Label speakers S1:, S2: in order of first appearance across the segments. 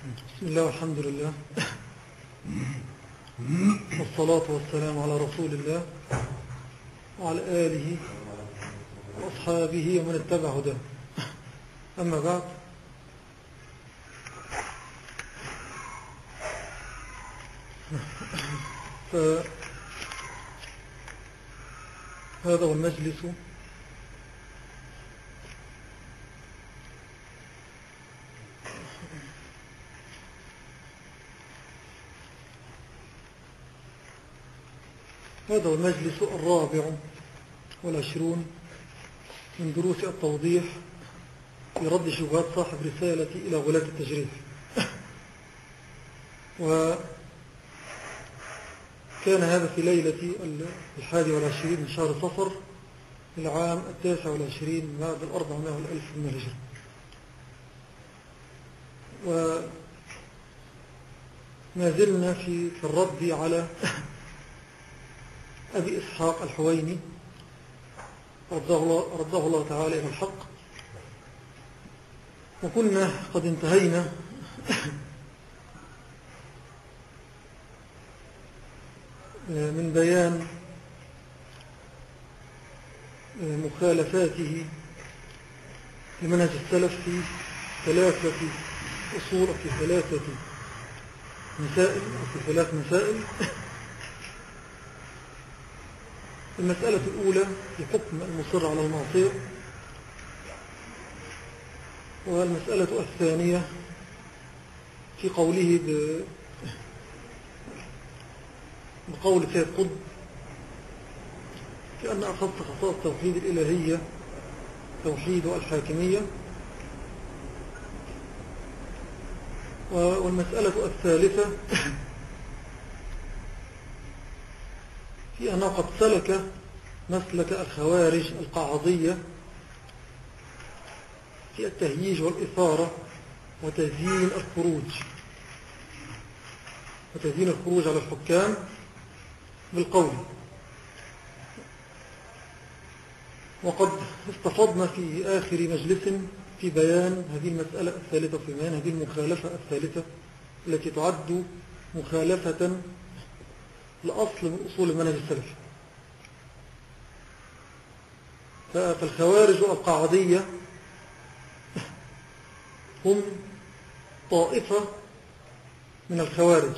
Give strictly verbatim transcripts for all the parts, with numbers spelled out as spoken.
S1: بسم الله والحمد لله، والصلاة والسلام على رسول الله وعلى آله وأصحابه ومن اتبع هداه. أما بعد، فهذا هو المجلس هذا هو المجلس الرابع والعشرون من دروس التوضيح في رد شبهات صاحب رسالة إلى غلاة التجريح. وكان هذا في ليلة الحادي والعشرين من شهر صفر العام التاسع والعشرين بعد الأربعمائة والألف من الهجرة. وما زلنا في الرد على أبي إسحاق الحويني رضاه الله, رضاه الله تعالى إلى الحق. وكنا قد انتهينا من بيان مخالفاته لمنهج السلف في ثلاثة أصول أو في ثلاثة مسائل أو في ثلاث مسائل. المسألة الأولى في حكم المصر على المعصية، والمسألة الثانية في قوله بقول سيد قطب في أن أخص خصائص توحيد الإلهية توحيد الحاكمية. والمسألة الثالثة في أنه قد سلك مسلك الخوارج القعضية في التهييج والإثارة وتزيين الخروج وتزيين الخروج على الحكام بالقول. وقد استفضنا في آخر مجلس في بيان هذه المسألة الثالثة، في بيان هذه المخالفة الثالثة التي تعد مخالفة لأصل من أصول المنهج السلفي. فالخوارج القعدية هم طائفة من الخوارج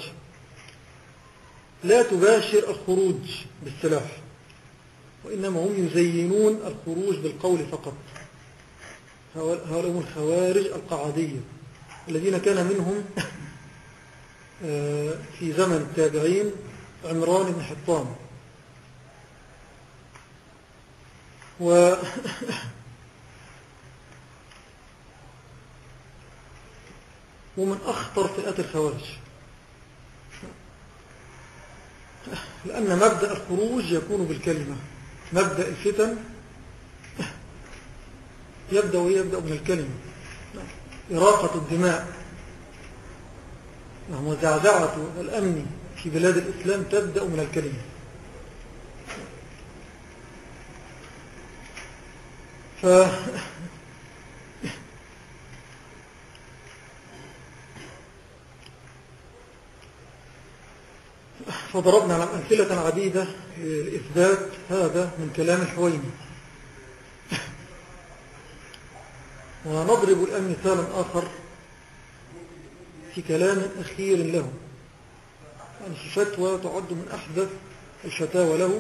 S1: لا تباشر الخروج بالسلاح، وإنما هم يزينون الخروج بالقول فقط. هؤلاء هم الخوارج القعدية الذين كان منهم في زمن التابعين عمران بن حطان. و ومن أخطر فئات الخوارج، لأن مبدأ الخروج يكون بالكلمة. مبدأ الفتن يبدأ ويبدأ من الكلمة. إراقة الدماء وزعزعة الأمن في بلاد الإسلام تبدأ من الكلمة. ف... فضربنا على أمثلة عديدة لإثبات هذا من كلام الحويني. ونضرب الآن مثالا آخر في كلام أخير له، يعني في فتوى تعد من أحدث الفتاوى له.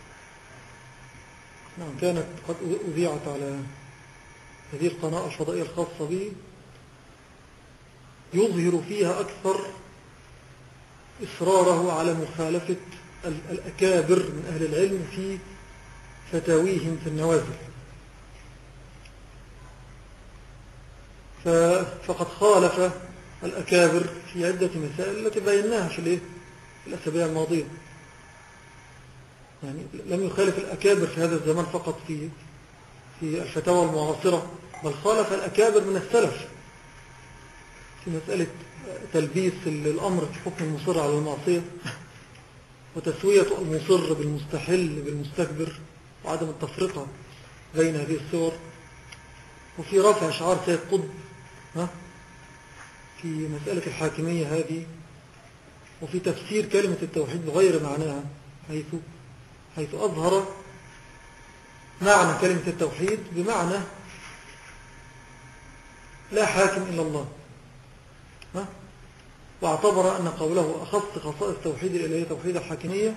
S1: نعم، كانت قد أذيعت على هذه القناة الفضائية الخاصة به، يظهر فيها أكثر إصراره على مخالفة الأكابر من أهل العلم في فتاويهم في النوازل. فقد خالف الأكابر في عدة مسائل التي بيناها في الأسابيع الماضية. يعني لم يخالف الأكابر في هذا الزمان فقط في في الفتاوى المعاصرة، بل خالف الأكابر من السلف في مسألة تلبيس الأمر في حكم المصر على المعصية، وتسوية المصر بالمستحل بالمستكبر، وعدم التفرقة بين هذه الصور. وفي رفع شعار سيد قطب في مسألة الحاكمية هذه وفي تفسير كلمة التوحيد بغير معناها، حيث حيث أظهر معنى كلمة التوحيد بمعنى لا حاكم إلا الله، ها؟ واعتبر أن قوله أخص خصائص توحيد الإلهية توحيد الحاكمية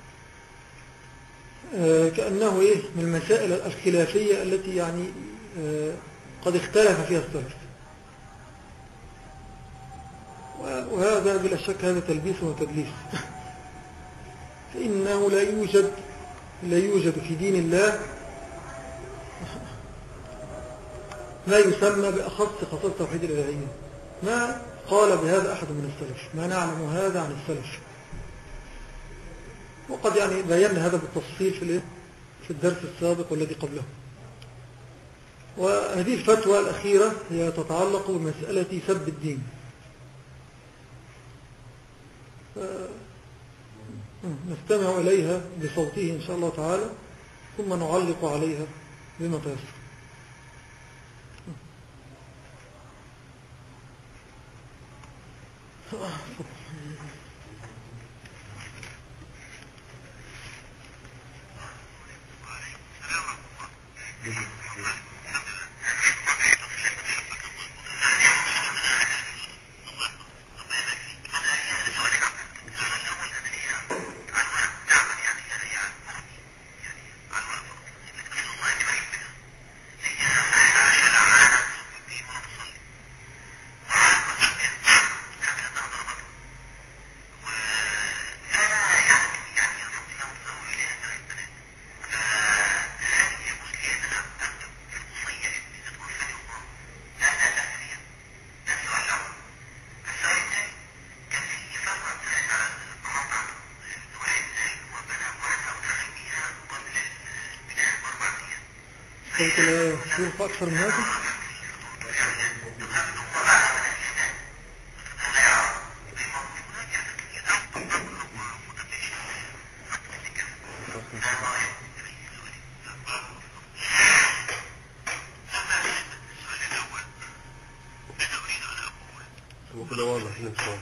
S1: كأنه إيه من المسائل الخلافية التي يعني قد اختلف فيها السلف، وهذا بلا شك هذا تلبيس وتدليس. فإنه لا يوجد لا يوجد في دين الله ما يسمى بأخص خصائص توحيد الإلهية، ما قال بهذا أحد من السلف، ما نعلم هذا عن السلف. وقد يعني بينا هذا بالتفصيل في في الدرس السابق والذي قبله. وهذه الفتوى الأخيرة هي تتعلق بمسألة سب الدين، نستمع إليها بصوته إن شاء الله تعالى ثم نعلق عليها بما تيسر. شوف أكثر من هذا.
S2: وكده واضح نفسه.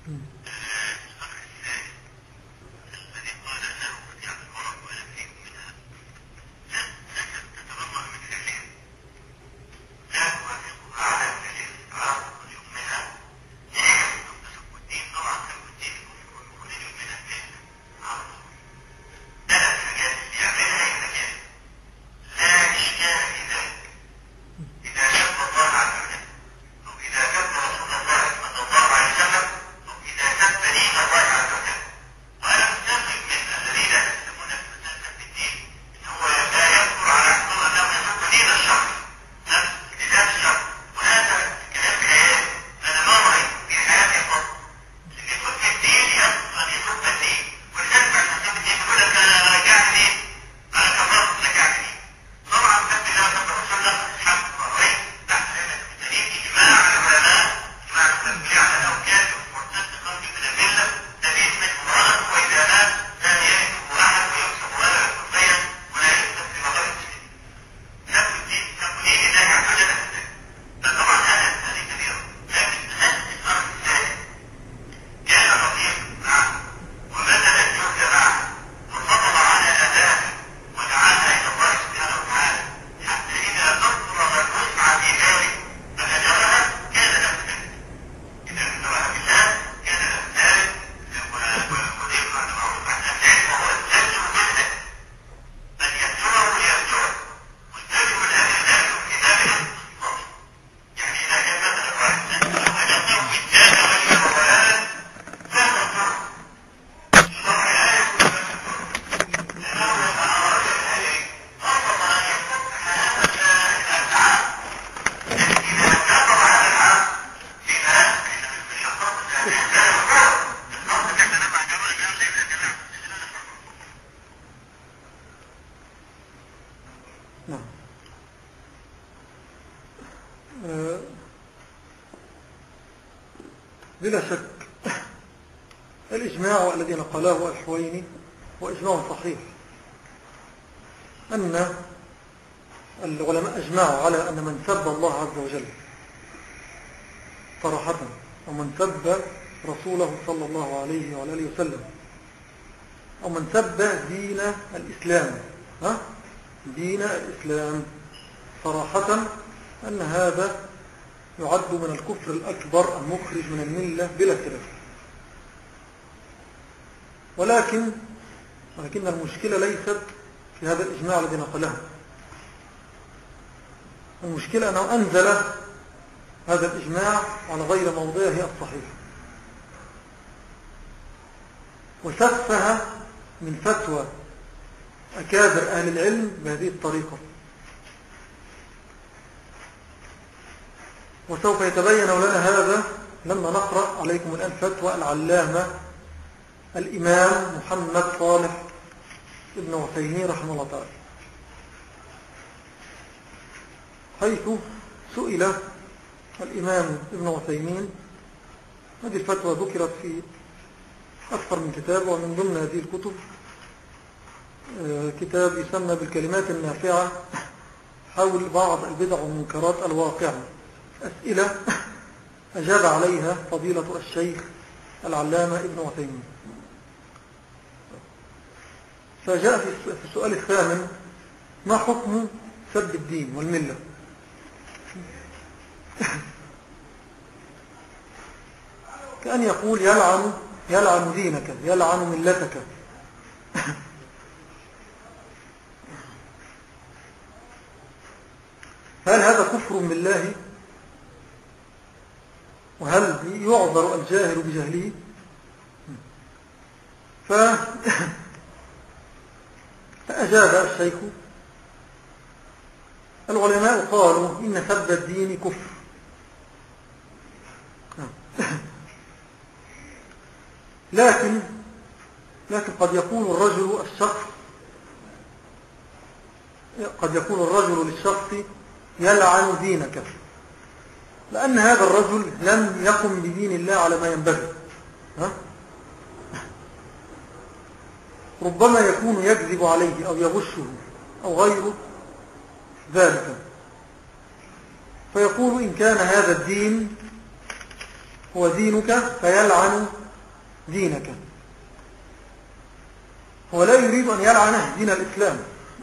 S2: بلا شك الإجماع الذي نقله الحويني هو إجماع صحيح، أن العلماء أجمعوا على أن من سب الله عز وجل صراحة
S1: أو من سب رسوله صلى الله عليه وعلى آله وسلم، أو من سب دين الإسلام، ها؟ دين الإسلام صراحة أن هذا يعد من الكفر الأكبر المخرج من الملة بلا خلاف. ولكن ولكن المشكلة ليست في هذا الإجماع الذي نقله. المشكلة أنه أنزل هذا الإجماع على غير موضعه الصحيح، وسفه من فتوى أكابر أهل العلم بهذه الطريقة. وسوف يتبين لنا هذا لما نقرأ عليكم الآن فتوى العلامة الإمام محمد صالح ابن عثيمين رحمه الله تعالى، حيث سئل الإمام ابن عثيمين. هذه الفتوى ذكرت في أكثر من كتاب، ومن ضمن هذه الكتب كتاب يسمى بالكلمات النافعة حول بعض البدع والمنكرات الواقعة، أسئلة أجاب عليها فضيلة الشيخ العلامة ابن عثيمين. فجاء في السؤال الثامن: ما حكم سب الدين والملة؟ كأن يقول يلعن يلعن دينك، يلعن ملتك. هل هذا كفر بالله؟ وهل يعذر الجاهل بجهله؟ ف... فأجاب الشيخ: العلماء قالوا إن سب الدين كفر، لكن لكن قد يكون الرجل الشخص قد يكون الرجل للشخص يلعن دينك، لأن هذا الرجل لم يقم بدين الله على ما ينبغي. ها؟ ربما يكون يكذب عليه أو يغشه أو غيره ذلك، فيقول إن كان هذا الدين هو دينك فيلعن دينك. هو لا يريد أن يلعن دين الإسلام،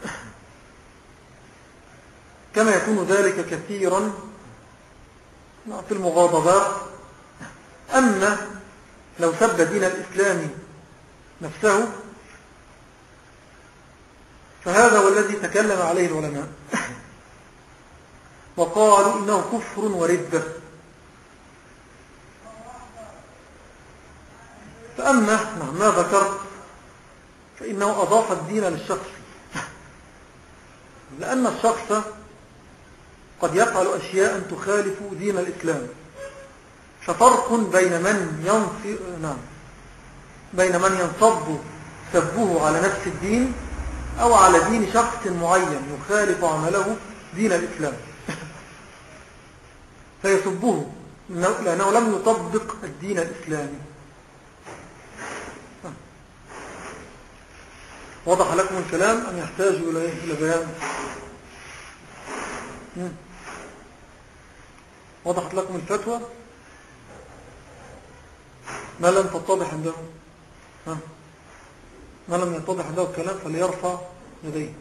S1: كما يكون ذلك كثيرا في المغاضبات. أما لو سب دين الإسلام نفسه فهذا هو الذي تكلم عليه العلماء وقالوا إنه كفر وردة. فأما ما ذكرت فإنه أضاف الدين للشخص، لأن الشخص قد يفعل أشياء تخالف دين الإسلام. ففرق بين من ينصب نعم بين من ينصب سبه على نفس الدين أو على دين شخص معين يخالف عمله دين الإسلام فيسبه لأنه لم يطبق الدين الإسلامي. وضح لكم الكلام أم يحتاج إلى بيان؟ وضحت لكم الفتوى؟ ما لم تتضح عنده ها؟ ما لم يتضح عنده الكلام فليرفع يديه.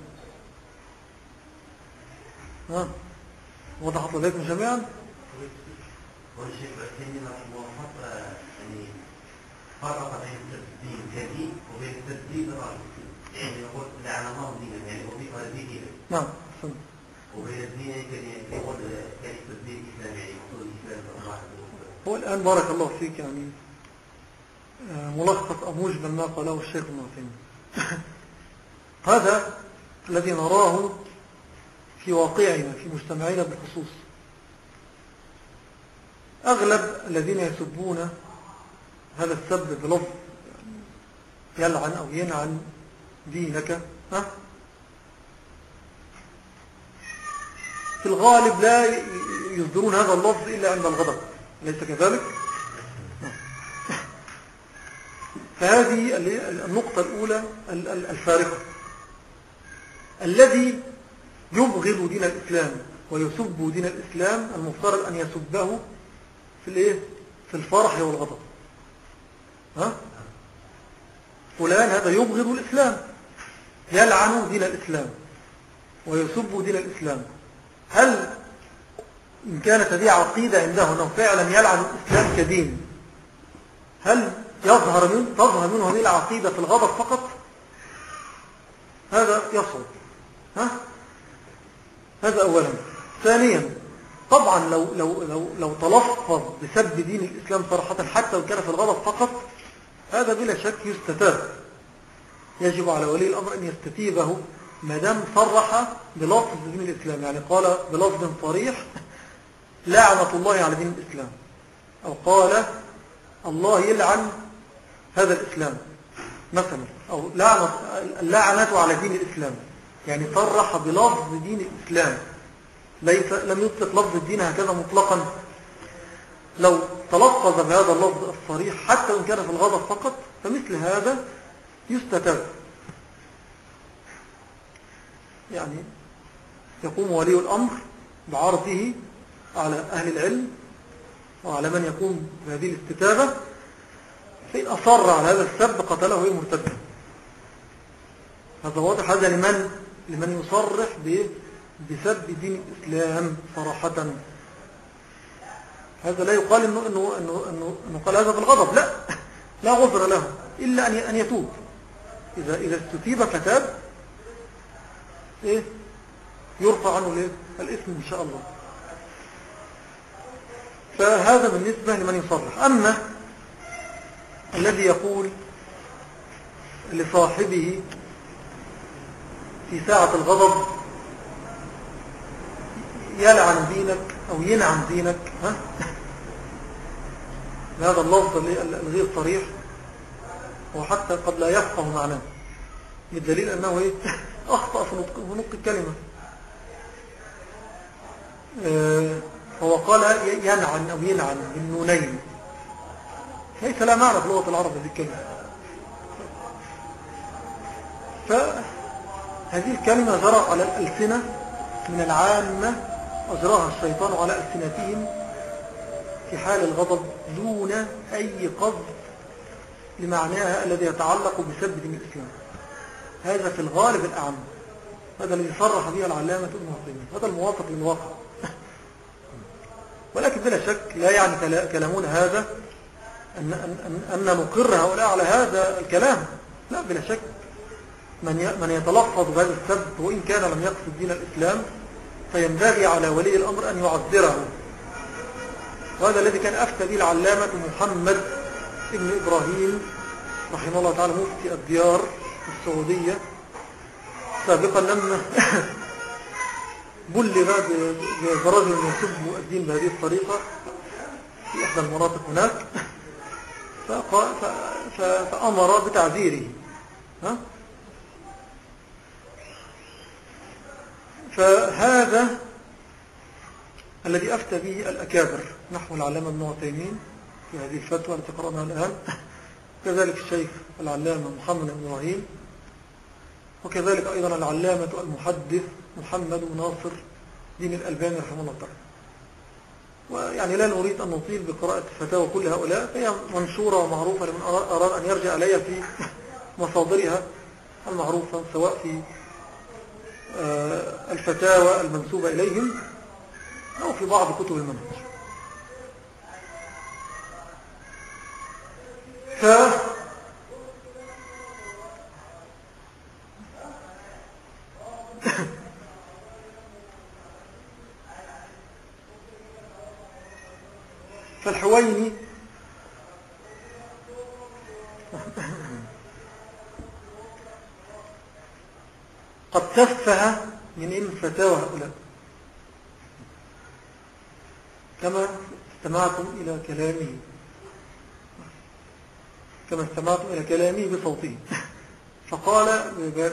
S1: ها؟ وضحت لديكم جميعا؟
S3: والشيخ العثيمين رحمه الله يعني فرق بين التسديد الكذب وبين التسديد الرجل، يعني يقول لعن الله دينا يعني وفق دينه.
S1: نعم.
S3: وبين الدين كان يقول كان التسديد الاسلامي يعني يقول الاسلام.
S1: هو الان بارك الله فيك يعني ملخص او موجبا ما قاله الشيخ ابن عثيمين. هذا الذي نراه في واقعنا في مجتمعنا بالخصوص. أغلب الذين يسبون هذا السب بلفظ يلعن أو ينعن دينك ها؟ في الغالب لا يصدرون هذا اللفظ إلا عند الغضب، أليس كذلك؟ فهذه النقطة الأولى الفارقة. الذي يبغض دين الإسلام ويسب دين الإسلام المفترض أن يسبه في الايه في الفرح والغضب. ها؟ فلان هذا يبغض الإسلام، يلعن دين الإسلام ويسب دين الإسلام. هل إن كانت هذه عقيدة عنده أنه فعلا يلعن الإسلام كدين، هل يظهر منه تظهر منه هذه العقيدة في الغضب فقط؟ هذا يصعب. ها؟ هذا أولا. ثانيا، طبعا لو, لو, لو, لو تلفظ بسب دين الإسلام صراحة حتى لو كان في الغضب فقط، هذا بلا شك يستتاب. يجب على ولي الأمر أن يستتيبه ما دام صرح بلفظ دين الإسلام، يعني قال بلفظ صريح لعنة الله على دين الإسلام، أو قال الله يلعن هذا الإسلام مثلا، أو لعنة اللعنة على دين الإسلام، يعني صرح بلفظ دين الإسلام، ليس لم يطلق لفظ الدين هكذا مطلقا. لو تلفظ بهذا اللفظ الصريح حتى إن كان في الغضب فقط، فمثل هذا يستتاب. يعني يقوم ولي الأمر بعرضه على أهل العلم وعلى من يقوم بهذه الاستتابة، فإن أصر على هذا السب قتله وهو مرتد. هذا واضح. هذا لمن لمن يصرح بسب دين الإسلام صراحة. هذا لا يقال إنه, إنه, إنه, إنه, إنه قال هذا بالغضب، لا لا عذر له إلا أن يتوب. إذا, إذا استتيب فتاب إيه؟ يرفع عنه الإثم إن شاء الله. فهذا بالنسبة لمن يصرح. أما الذي يقول لصاحبه في ساعة الغضب يلعن دينك أو ينعم دينك، ها؟ هذا اللفظ الغير صريح، وحتى قد لا يفقه معناه، بالدليل أنه إيه؟ أخطأ في نطق الكلمة. هو قال ينعن أو ينعن بالنونين، ليس لا معنى في لغة العرب هذه الكلمة. فهذه الكلمة جرت على الألسنة من العامة، أجراها الشيطان على ألسنتهم في حال الغضب دون أي قصد لمعناها الذي يتعلق بسب دين الإسلام. هذا في الغالب الأعم، هذا الذي صرح به العلامة ابن عثيمين، هذا الموافق للواقع. ولكن بلا شك لا يعني كلامنا هذا أن, أن, أن نقر هؤلاء على هذا الكلام، لا، بلا شك من من يتلفظ بهذا السب وإن كان لم يقصد دين الإسلام فينبغي على ولي الأمر أن يعذره. وهذا الذي كان أفتى به العلامة محمد ابن إبراهيم رحمه الله تعالى مفتي الديار السعودية سابقا، لما بلغ برجل يسب الدين بهذه الطريقة في إحدى المناطق هناك، فأمر بتعذيره. ها؟ فهذا الذي أفتى به الأكابر نحو العلامة ابن عثيمين في هذه الفتوى التي قرأناها الآن، كذلك الشيخ العلامة محمد بن إبراهيم، وكذلك أيضا العلامة المحدث محمد بن ناصر دين الألباني رحمه الله تعالى. ويعني لا نريد أن نطيل بقراءة فتاوى كل هؤلاء، فهي منشورة ومعروفة لمن أراد أن يرجع إليها في مصادرها المعروفة، سواء في الفتاوى المنسوبة إليهم أو في بعض كتب المنهج. ف فالحويني قد تفه من إن فتاوى هؤلاء، كما استمعتم إلى كلامه كما استمعتم إلى كلامه بصوته. فقال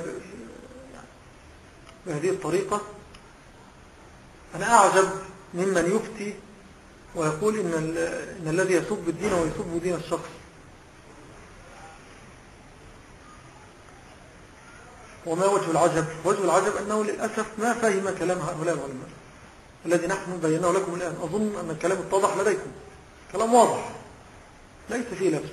S1: بهذه الطريقة: أنا أعجب ممن يفتي ويقول إن, إن الذي يسب الدين ويسب دين الشخص. وما وجه العجب؟ وجه العجب أنه للأسف ما فهم كلام هؤلاء العلماء الذي نحن بيناه لكم الآن. أظن أن الكلام اتضح لديكم، كلام واضح. ليس فيه لبس.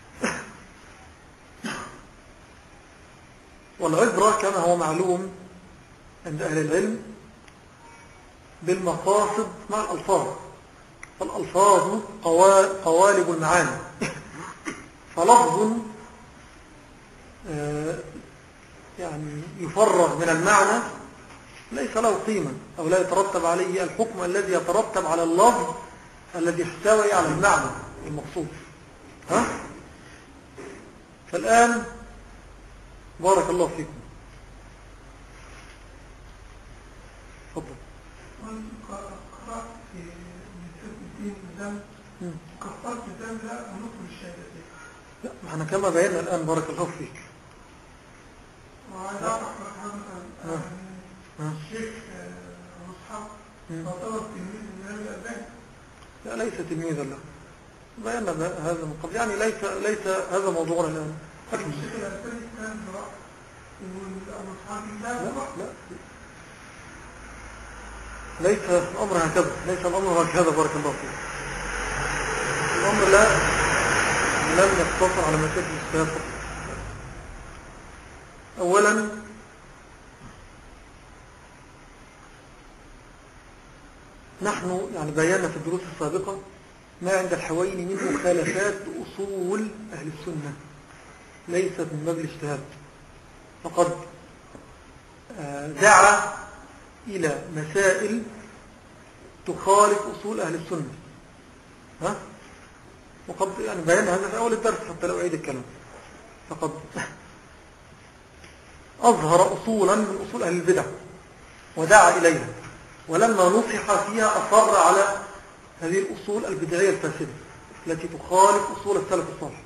S1: والعبرة كما هو معلوم عند أهل العلم بالمقاصد مع الألفاظ، فالألفاظ قوالب المعاني، فلفظ يعني يفرغ من المعنى ليس له قيمة أو لا يترتب عليه الحكم الذي يترتب على اللفظ الذي يحتوي على المعنى المقصود. ها؟ فالآن بارك الله فيكم. تفضل.
S4: قرأت في الدين الدم كفرت الدم لا نطق الشهادتين.
S1: لا، ما احنا كما بينا الآن بارك الله فيك.
S4: وعايز أعرف مثلا الشيخ مصحف تعتبر تلميذ من أهل الألباني؟
S1: لا، ليس تلميذا له، بينا هذا من قبل، يعني ليس ليس هذا موضوعنا الآن.
S4: الشيخ الألباني كان برأي والمصحف لا
S1: لا لا ليس الأمر هكذا، ليس الأمر هكذا بارك الله فيك. الأمر لا لم يقتصر على مسألة الاجتهاد فقط. أولا نحن يعني بينا في الدروس السابقة ما عند الحويني من مخالفات أصول أهل السنة ليست من باب الاجتهاد، فقد دعا إلى مسائل تخالف أصول أهل السنة. ها؟ وقد يعني بينا هذا في أول الدرس حتى لو أعيد الكلام. فقد أظهر أصولا من أصول أهل البدع ودعا إليها، ولما نصح فيها أصر على هذه الأصول البدعية الفاسدة التي تخالف أصول السلف الصالح.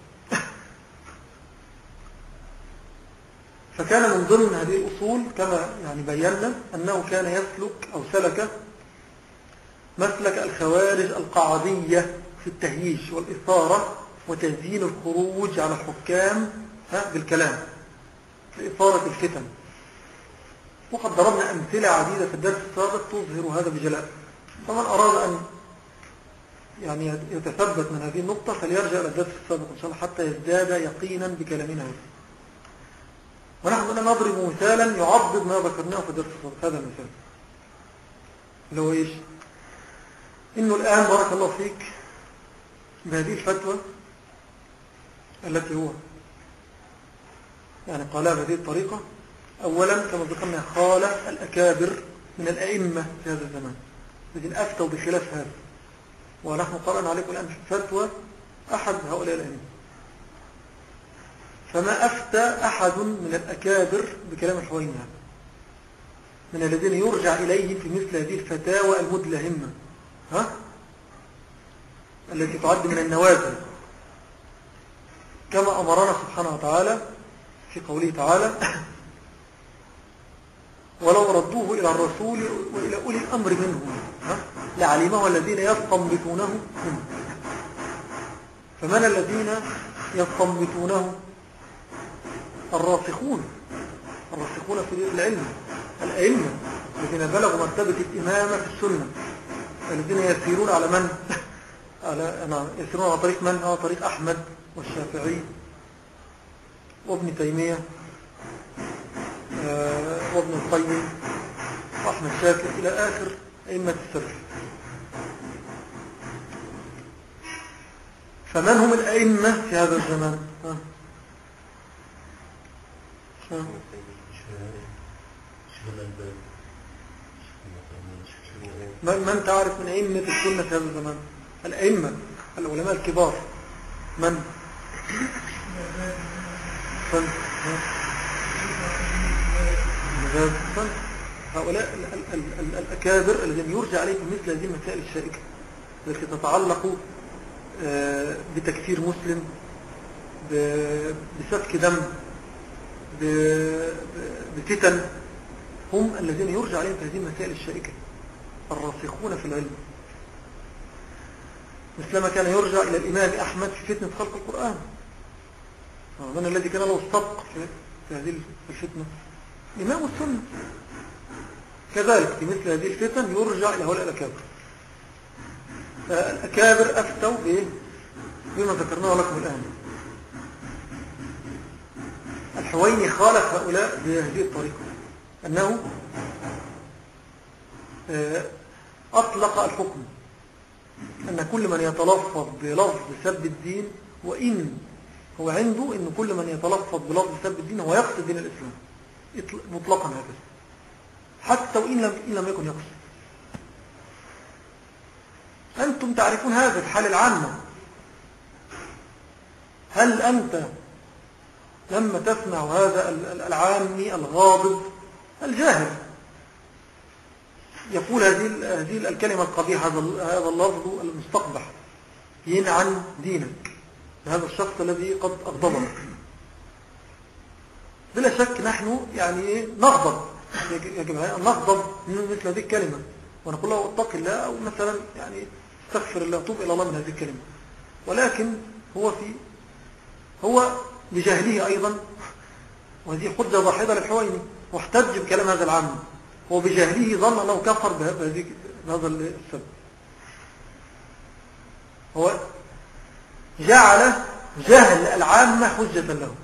S1: فكان من ضمن هذه الأصول كما يعني بينا أنه كان يسلك أو سلك مسلك الخوارج القعدية في التهييش والإثارة وتزيين الخروج على الحكام بالكلام لإثارة الفتن. وقد ضربنا أمثلة عديدة في الدرس السابق تظهر هذا بجلاء، فمن أراد أن يعني يتثبت من هذه النقطة فليرجع إلى الدرس السابق إن شاء الله حتى يزداد يقينا بكلامنا هذا. ونحن بدنا نضرب مثالا يعضد ما ذكرناه في الدرس السابق. هذا المثال اللي هو إيش؟ إنه الآن بارك الله فيك بهذه الفتوى التي هو يعني قالها بهذه الطريقة. أولا كما ذكرنا خالف الأكابر من الأئمة في هذا الزمان الذين أفتوا بخلاف هذا، ونحن قرأنا عليكم الآن فتوى أحد هؤلاء الأئمة. فما أفتى أحد من الأكابر بكلام الحويني هذا من الذين يرجع إليه في مثل هذه الفتاوى المدلهمة، ها؟ التي تعد من النوازل، كما أمرنا سبحانه وتعالى في قوله تعالى ولو ردوه إلى الرسول وإلى أولي الأمر منهم لعلمه الذين يستنبطونه منه. فمن الذين يستنبطونه؟ الراسخون الراسخون في العلم، الأئمة الذين بلغوا مرتبة الإمامة في السنة، الذين يسيرون على من؟ على أنا يسيرون على طريق من؟ على طريق أحمد والشافعي وابن تيمية وابن القيم وأحمد شاكر إلى آخر أئمة السلف. فمن هم الأئمة في هذا الزمان؟ ها؟ ها؟ من تعرف من أئمة السنة في هذا الزمان؟ الأئمة العلماء الكبار من؟ فن فن هؤلاء الأكابر الذين يرجع عليهم مثل هذه المسائل الشائكة التي تتعلق بتكفير مسلم، بسفك دم، بفتن، هم الذين يرجع عليهم هذه المسائل الشائكة الراسخون في العلم، مثلما كان يرجع إلى الإمام أحمد في فتنة خلق القرآن. من الذي كان له السبق في هذه الفتنة؟ إمام السنة. كذلك في مثل هذه الفتن يرجع إلى هؤلاء الأكابر. الأكابر أفتوا بما ذكرناه لكم الآن. الحويني خالف هؤلاء بهذه الطريقة، أنه أطلق الحكم أن كل من يتلفظ بلفظ سب الدين، وإن هو عنده أن كل من يتلفظ بلفظ سب الدين هو يقصد دين الإسلام مطلقا هكذا، حتى وإن لم, إن لم يكن يقصد. أنتم تعرفون هذا الحال العامة. هل أنت لما تسمع هذا العامي الغاضب الجاهل يقول هذه هذه الكلمة القبيحة، هذا اللفظ المستقبح ينعن دينك هذا الشخص الذي قد أغضبك، بلا شك نحن يعني نغضب، يجب أن نغضب من مثل هذه الكلمة ونقول له اتق الله، أو مثلا يعني استغفر الله توب إلى الله من هذه الكلمة. ولكن هو في هو بجهله أيضا، وهذه حجة ضاحضة للحويني، واحتج بكلام هذا العام، هو بجهله ظن أنه كفر بهذا السبب. هو جعل جهل العامة حجة له.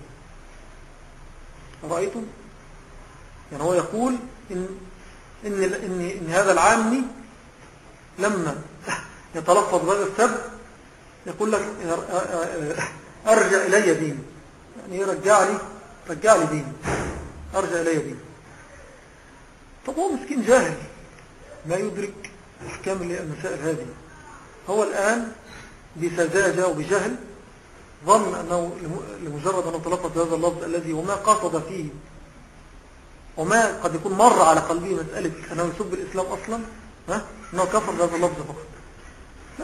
S1: رأيتم؟ يعني هو يقول إن, إن, إن, إن هذا العامي لما يتلفظ بهذا السبب يقول لك أرجع إلي دين، يعني رجع لي رجع لي دين، أرجع إلي دين. طب هو مسكين جاهل ما يدرك أحكام المسائل هذه. هو الآن بسذاجة وبجهل ظن أنه لمجرد أنه تلفظ بهذا اللفظ الذي وما قصد فيه وما قد يكون مر على قلبه مسألة أنه يسب الإسلام أصلا، ها؟ أنه كفر بهذا اللفظ فقط. لا.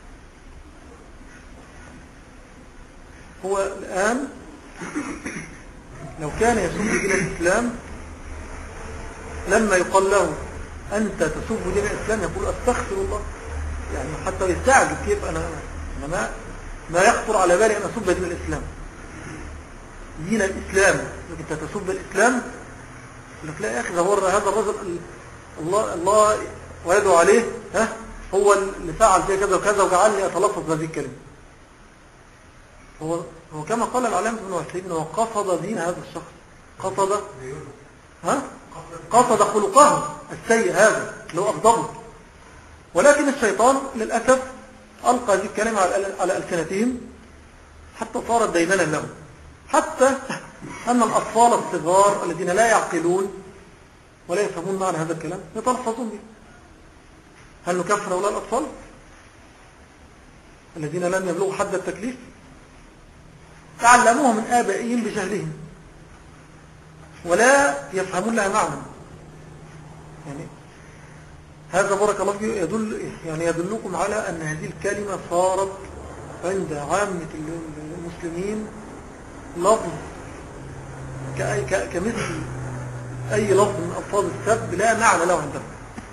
S1: هو الآن لو كان يسب دين الإسلام لما يقال له أنت تسب دين الإسلام يقول أستغفر الله، يعني حتى يستعجب كيف أنا, أنا ما, ما يخطر على بالي أن أسب دين الإسلام، دين الإسلام، لكن أنت تسب الإسلام. لك لا يا أخي، هو هذا الرجل الله, الله ويدعو عليه، ها هو اللي فعل فيه كذا وكذا وجعلني أتلفظ بهذه الكلمة. هو, هو كما قال العلامة ابن وحسين هو قصد دين هذا الشخص، قصد ها قصد خلقه السيء هذا لو أغضبه. ولكن الشيطان للأسف ألقى هذه الكلمة على ألسنتهم حتى صارت ديدنا لهم، حتى أن الأطفال الصغار الذين لا يعقلون ولا يفهمون معنى هذا الكلام يتلفظون به. هل نكفر هؤلاء الأطفال الذين لم يبلغوا حد التكليف؟ تعلموها من آبائهم بجهلهم ولا يفهمون لها معنى. يعني هذا بارك الله فيه يدل يعني يدلكم على أن هذه الكلمة صارت عند عامة المسلمين لفظ كمثل أي لفظ من ألفاظ السب لا معنى له عندهم.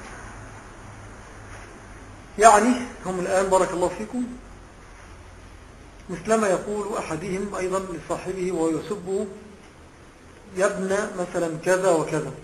S1: يعني هم الآن بارك الله فيكم مثلما يقول أحدهم أيضا لصاحبه وهو يسبه يا ابن مثلا كذا وكذا،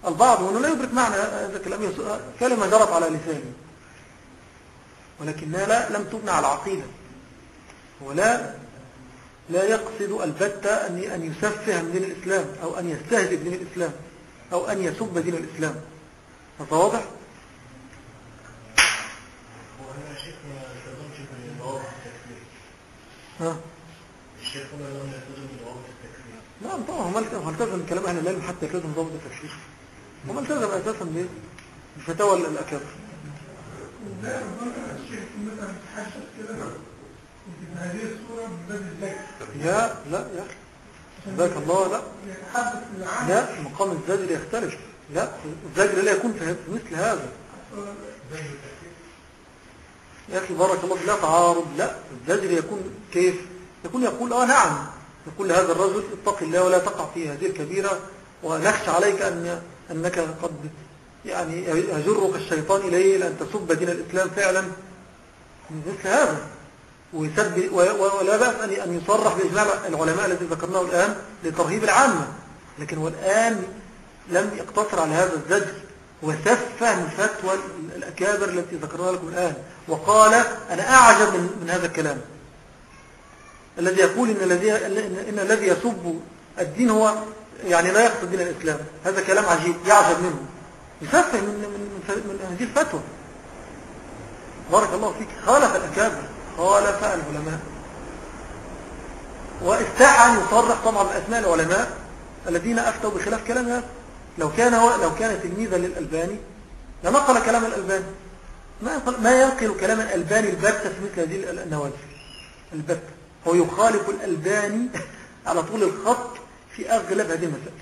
S1: البعض هنا لا يدرك معنى هذا الكلام، كلمة جرت على لسانه ولكنها لا لم تبنى على عقيدة، ولا لا يقصد البتة أن أن يسفه من دين الإسلام أو أن يستهزئ بدين الإسلام أو أن يسب دين الإسلام. هذا واضح؟
S4: وأنا شيخ ما التزمش بضوابط التكفير.
S1: ها؟
S4: الشيخ هنا لم يلتزم بضوابط التكفير.
S1: نعم طبعا، هم التزم كلام أهل العلم حتى يلتزم ضوابط التكفير. هم التزم أساسا بفتاوى الأكابر.
S4: لا ربما الشيخ مثلا تحشد كده في هذه الصورة بباب الزكاة.
S1: يا لا يا أخي ذاك الله لا
S4: يتحدث العام.
S1: لا مقام الزجر يختلف. لا الزجر لا يكون في مثل هذا يا أخي بارك الله، لا تعارض. لا الزجر يكون كيف؟ يكون يقول آه نعم، يقول لهذا الرجل اتق الله ولا تقع في هذه الكبيرة، ونخشى عليك أن أنك قد يعني يجرك الشيطان إليه لأن تسب دين الإسلام فعلا مثل هذا، ويسب ولا بأس أن يصرح بإجماع العلماء الذي ذكرناه الآن لترهيب العامة. لكن هو الآن لم يقتصر على هذا الزجر، وسفه من فتوى الأكابر التي ذكرناها لكم الآن، وقال أنا أعجب من, من هذا الكلام الذي يقول إن الذي إن الذي يسب الدين هو يعني لا يقصد دين الإسلام. هذا كلام عجيب يعجب منه، يسفه من, من, من, من هذه الفتوى. بارك الله فيك. خالف الأكابر، خالف العلماء، واستحى أن يصرح طبعا بأسماء العلماء الذين أفتوا بخلاف كلام هذا. لو كان هو لو كان تلميذا للألباني لنقل كلام الألباني، ما ما ينقل كلام الألباني البتة في مثل هذه النوازل البتة. هو يخالف الألباني على طول الخط في أغلب هذه المسائل.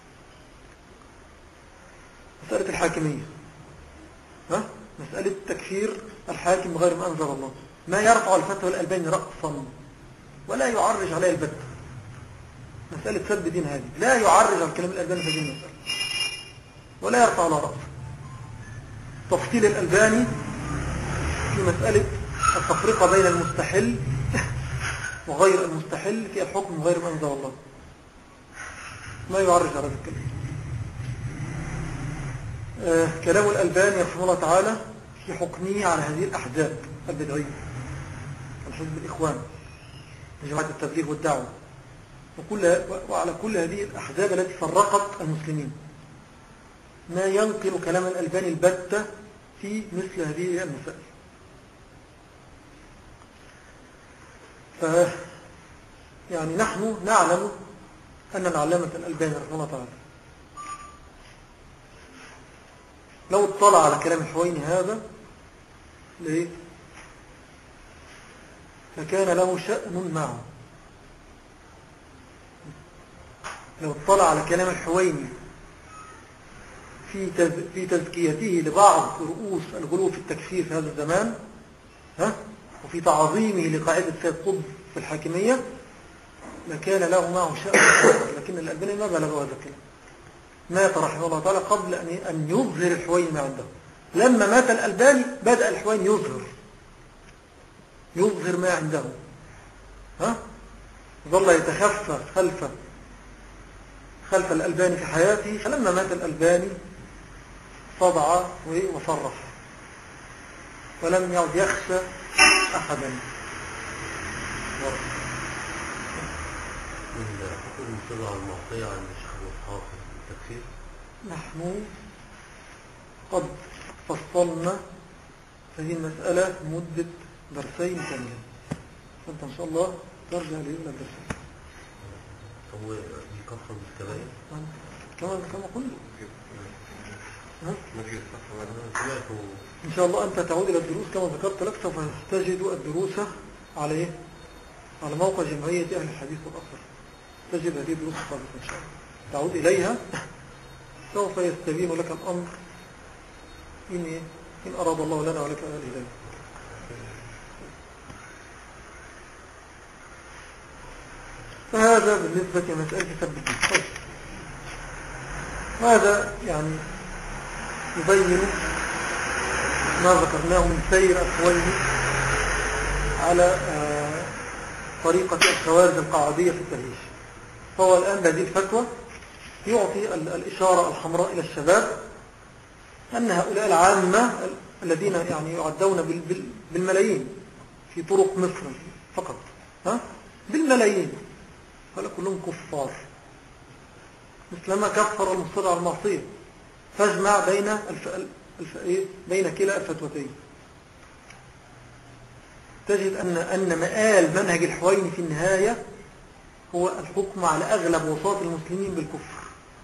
S1: مسألة الحاكمية، ها؟ مسألة تكفير الحاكم بغير ما أنزل الله، ما يرفع الفتوى الألباني رأسا ولا يعرج عليه البتة. مسألة سب دين هذه لا يعرج على كلام الألباني في هذه المسألة ولا يرفع على رأسه. تفصيل الألباني في مسألة التفرقة بين المستحل وغير المستحل في الحكم غير ما أنزل الله، ما يعرج على هذا الكلام. آه كلام الألباني رحمه الله تعالى في حكمه على هذه الأحزاب البدعية، الحزب الإخوان، جماعة التبليغ والدعوة، وكل وعلى كل هذه الأحزاب التي فرقت المسلمين، ما ينقل كلام الألباني البتة في مثل هذه المسائل. ف يعني نحن نعلم أن العلامة الألباني رحمه الله تعالى لو اطلع على كلام الحويني هذا ليه فكان له شأن معه. لو اطلع على كلام الحويني في تز... في تزكيته لبعض رؤوس الغلو في التكفير في هذا الزمان، ها، وفي تعظيمه لقاعدة سيد قطب في الحاكمية، لكان له معه شأن. لكن الألباني ما بلغوا هذا الكلام، مات رحمه الله تعالى قبل أن يظهر الحويني ما عنده. لما مات الألباني بدأ الحويني يظهر يظهر ما عنده، ها، ظل يتخفى خلف خلف الألباني في حياته. فلما مات الألباني صدع وصرح ولم يعد يخشى أحدا.
S2: حكم المصيبة المعطية عن الشيخ الإسحاق التكفير.
S1: نحن قد فصلنا هذه المسألة مدة درسين كاملين، فأنت إن شاء الله ترجع لي إلى الدرسين.
S2: هو يكفر بالكبائر
S1: كما كما قلت، إن شاء الله أنت تعود إلى الدروس كما ذكرت لك، سوف تجد الدروس على إيه؟ على موقع جمعية أهل الحديث والأثر، تجد هذه الدروس السابقة إن شاء الله، تعود إليها سوف يستبين لك الأمر إن إن أراد الله لنا ولك الهداية. فهذا بالنسبة لمسألة سب الدين. هذا يعني يبين ما ذكرناه من سير الحويني على طريقة الخوارج القاعدية في التهريج. فهو الآن بهذه الفتوى يعطي الإشارة الحمراء إلى الشباب أن هؤلاء العامة الذين يعني يعدون بالملايين في طرق مصر فقط، ها؟ بالملايين، هؤلاء كلهم كفار، مثلما كفر المصر على المعصية. فاجمع بين الف... الف... بين كلا الفتوتين، تجد أن أن مآل منهج الحويني في النهاية هو الحكم على أغلب وساط المسلمين بالكفر.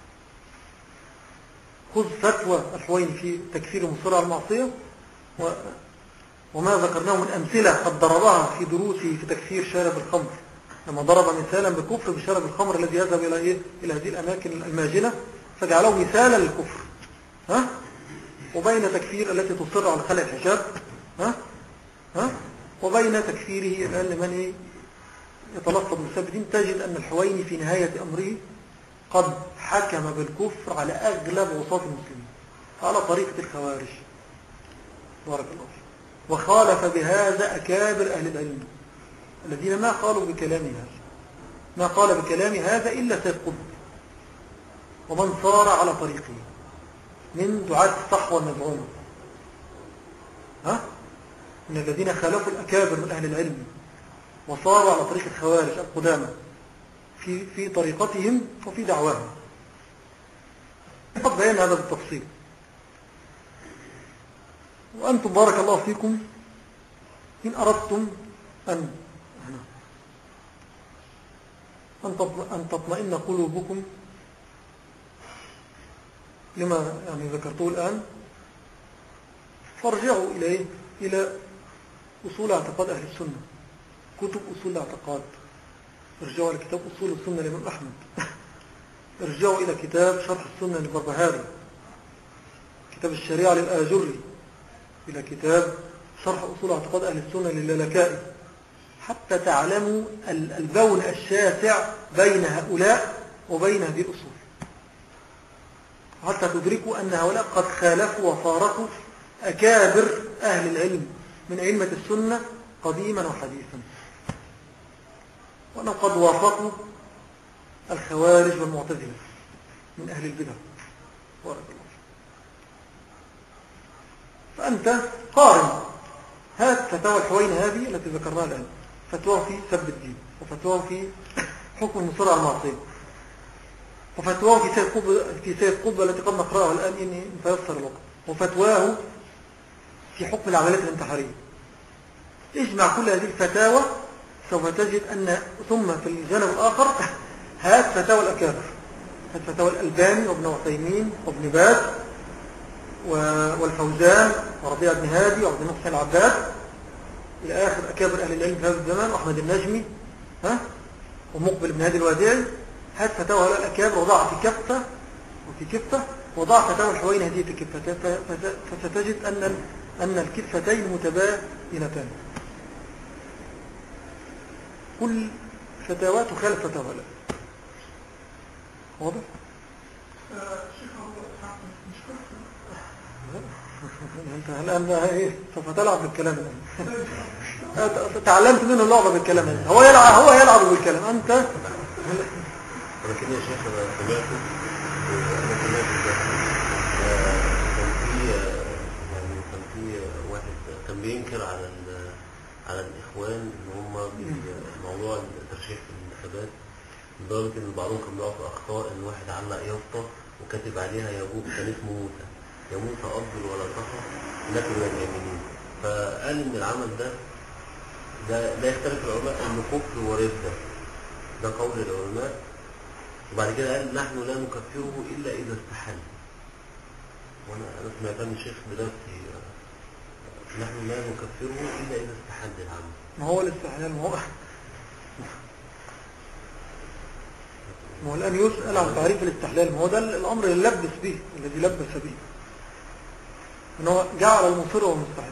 S1: خذ فتوى الحويني في تكفير المصر على المعصية و... وما ذكرناه من أمثلة قد ضربها في دروسه في تكفير شارب الخمر، لما ضرب مثالا بالكفر بشارب الخمر الذي يذهب إلى إيه؟ إلى هذه الأماكن الماجنة، فجعله مثالا للكفر، ها؟ وبين تكفير التي تصر على خلع الحجاب، ها؟ ها؟ وبين تكفيره الآن لمن يتلفظ بالسبب، تجد أن الحويني في نهاية أمره قد حكم بالكفر على أغلب وساط المسلمين على طريقة الخوارج، بارك الله فيك. وخالف بهذا أكابر أهل العلم الذين ما قالوا بكلام هذا، ما قال بكلام هذا إلا سيد قطب ومن صار على طريقه من دعاة الصحوة المزعومة، ها؟ من الذين خالفوا الأكابر من أهل العلم وصاروا على طريق الخوارج القدامى في في طريقتهم وفي دعواهم. قد بيان هذا بالتفصيل. وأنتم بارك الله فيكم إن أردتم أن أن تطمئن قلوبكم لما يعني ذكرته الآن، فارجعوا إليه إلى أصول اعتقاد أهل السنة، كتب أصول الاعتقاد. ارجعوا إلى كتاب أصول السنة لإمام أحمد، ارجعوا إلى كتاب شرح السنة للبربهاري، كتاب الشريعة للآجري، إلى كتاب شرح أصول اعتقاد أهل السنة للالكائي، حتى تعلموا البون الشاسع بين هؤلاء وبين هذه الأصول، حتى تدركوا أن هؤلاء قد خالفوا وفارقوا أكابر أهل العلم من أئمة السنة قديما وحديثا، وأنهم قد وافقوا الخوارج والمعتزلة من أهل البدع، بارك الله. فأنت قارن، هات فتاوى الحويني هذه التي ذكرناها الآن، فتوى في سب الدين، وفتوى في حكم المصر على المعصية، وفتواه في سيد قطب في سيد قطب التي قد نقرأها الآن إن فيصل الوقت، وفتواه في حكم العمليات الانتحارية. اجمع كل هذه الفتاوى سوف تجد أن ثم في الجانب الآخر هات فتاوى الأكابر، هات فتاوى الألباني وابن عثيمين وابن باز والفوزان وربيع بن هادي وعبد المحسن العباد إلى آخر أكابر أهل العلم في هذا الزمان، وأحمد النجمي، ها، ومقبل بن هادي الوادعي. هات فتاوى هؤلاء الأكابر وضع في كفة وفي كفة، وضع فتاوى الحويني هذه في كفة، فستجد أن أن الكفتين متباينتان، كل فتاوى تخالف فتاوى هؤلاء. واضح؟ انت الآن بقى ايه سوف تلعب بالكلام الآن. تعلمت منه اللعبة بالكلام الآن. هو يلعب هو يلعب بالكلام انت.
S2: ولكن يا شيخ انا سمعت انا سمعت كان في يعني كان في واحد كان بينكر على على الاخوان ان هم موضوع الترشيح في الانتخابات، لدرجه ان بعضهم كان بيقع في اخطاء، ان واحد علق يافطه وكاتب عليها يابوك كان اسمه موسى، يا موسى أفضل ولا تخف لكن من اليمينين. فقال إن العمل ده ده, ده يختلف العلماء إنه كفر وردة، ده قول العلماء. وبعد كده قال نحن لا نكفره إلا إذا استحل. وأنا أنا سمعت من الشيخ بنفسي نحن لا نكفره إلا إذا استحل العمل.
S1: ما هو الاستحلال ما هو ما هو الآن يسأل عن تعريف الاستحلال، ما هو ده الأمر اللي لبس به الذي لبس به، إنه جعل المصر والمستحيل.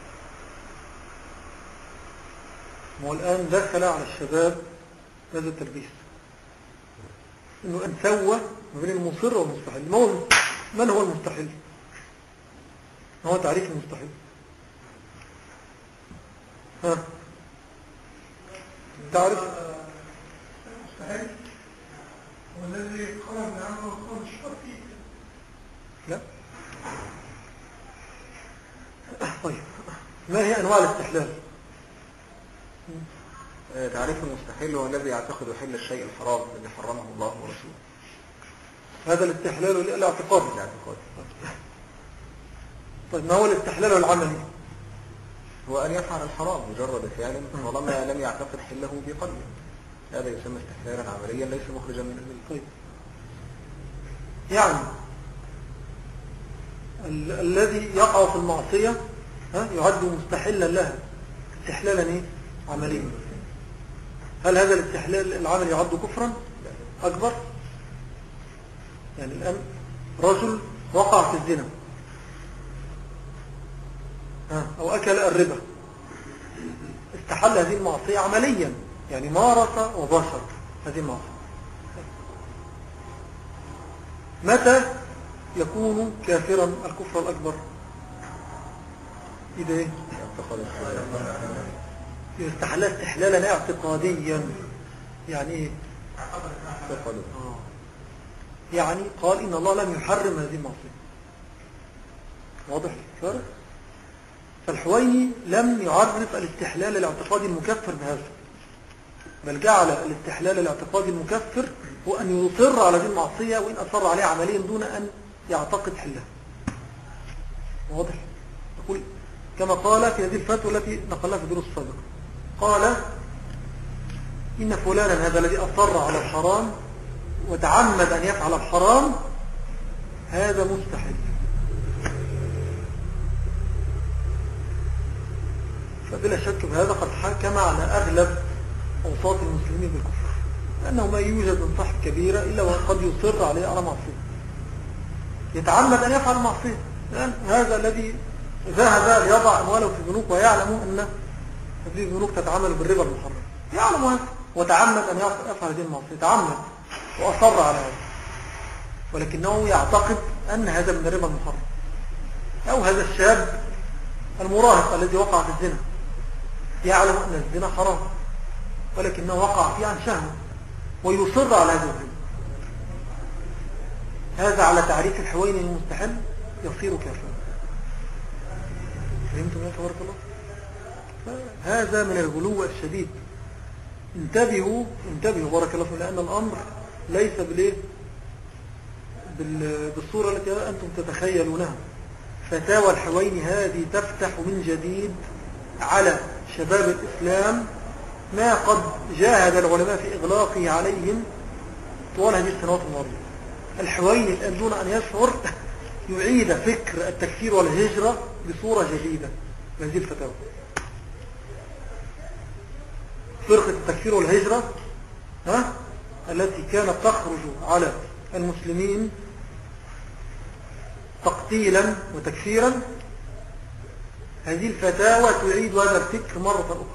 S1: ما هو الآن دخل على الشباب هذا التلبيس، إنه أن سوى ما بين المصر والمستحيل. ما هو من هو المستحيل؟ ما هو تعريف المستحيل؟ ها تعرف
S4: المستحيل هو الذي الذي قال عنه قول الشافعي.
S1: لا. طيب ما هي أنواع الاستحلال؟
S5: تعريف المستحيل هو الذي يعتقد حل الشيء الحرام الذي حرمه الله ورسوله.
S1: هذا الاستحلال الاعتقادي.
S5: الاعتقادي.
S1: طيب ما هو الاستحلال العملي؟
S5: هو أن يفعل الحرام مجرد فعل طالما لم يعتقد حله بقلبه، هذا يسمى استحلالا عمليا ليس مخرجا من الملة.
S1: طيب يعني ال الذي يقع في المعصية ها يعد مستحلا لها استحلالا ايه عمليا. هل هذا الاستحلال العملي يعد كفرا أكبر؟ يعني الآن رجل وقع في الزنا ها أو أكل الربا، استحل هذه المعصية عمليا، يعني مارس وبشر هذه المعصية. متى يكون كافرا الكفر الأكبر؟ إذا إيه؟ إذا استحل استحلالا اعتقاديا. يعني إيه؟ آه. يعني قال إن الله لم يحرم هذه المعصية. واضح الفرق؟ فالحويني لم يعرف الاستحلال الاعتقادي المكفر بهذا، بل جعل الاستحلال الاعتقادي المكفر هو أن يصر على هذه المعصية وإن أصر عليها عمليا دون أن يعتقد حلها. واضح؟ يقول كما قال في هذه الفتوى التي نقلها في الدروس السابقة، قال إن فلانا هذا الذي أصر على الحرام وتعمد أن يفعل الحرام هذا مستحيل. فبلا شك بهذا قد حكم على أغلب أوساط المسلمين بالكفر، لأنه ما يوجد من صاحب كبيرة إلا وقد يصر عليه على معصية، يتعمد أن يفعل معصية. لأن هذا الذي ذهب ليضع أمواله في البنوك ويعلم أن هذه البنوك تتعامل بالربا المحرم، يعلم هذا وتعمد أن يفعل هذه المعصية، تعمد وأصر على هذا، ولكنه يعتقد أن هذا من الربا المحرم. أو هذا الشاب المراهق الذي وقع في الزنا يعلم أن الزنا حرام ولكنه وقع فيه عن شهوة ويصر على هذا الزنا، هذا على تعريف الحويني المستحل يصير كافرا. فهمتم يا تبارك الله؟ هذا من الغلو الشديد. انتبهوا انتبهوا بارك الله فيكم، لأن الأمر ليس بالايه بالصورة التي أنتم تتخيلونها. فتاوى الحويني هذه تفتح من جديد على شباب الإسلام ما قد جاهد العلماء في إغلاقه عليهم طوال هذه السنوات الماضية. الحويني الآن دون أن يشعر يعيد فكر التكفير والهجرة بصورة جديدة بهذه الفتاوى. فرقة التكفير والهجرة ها التي كانت تخرج على المسلمين تقتيلا وتكفيرا، هذه الفتاوى تعيد هذا الفكر مرة أخرى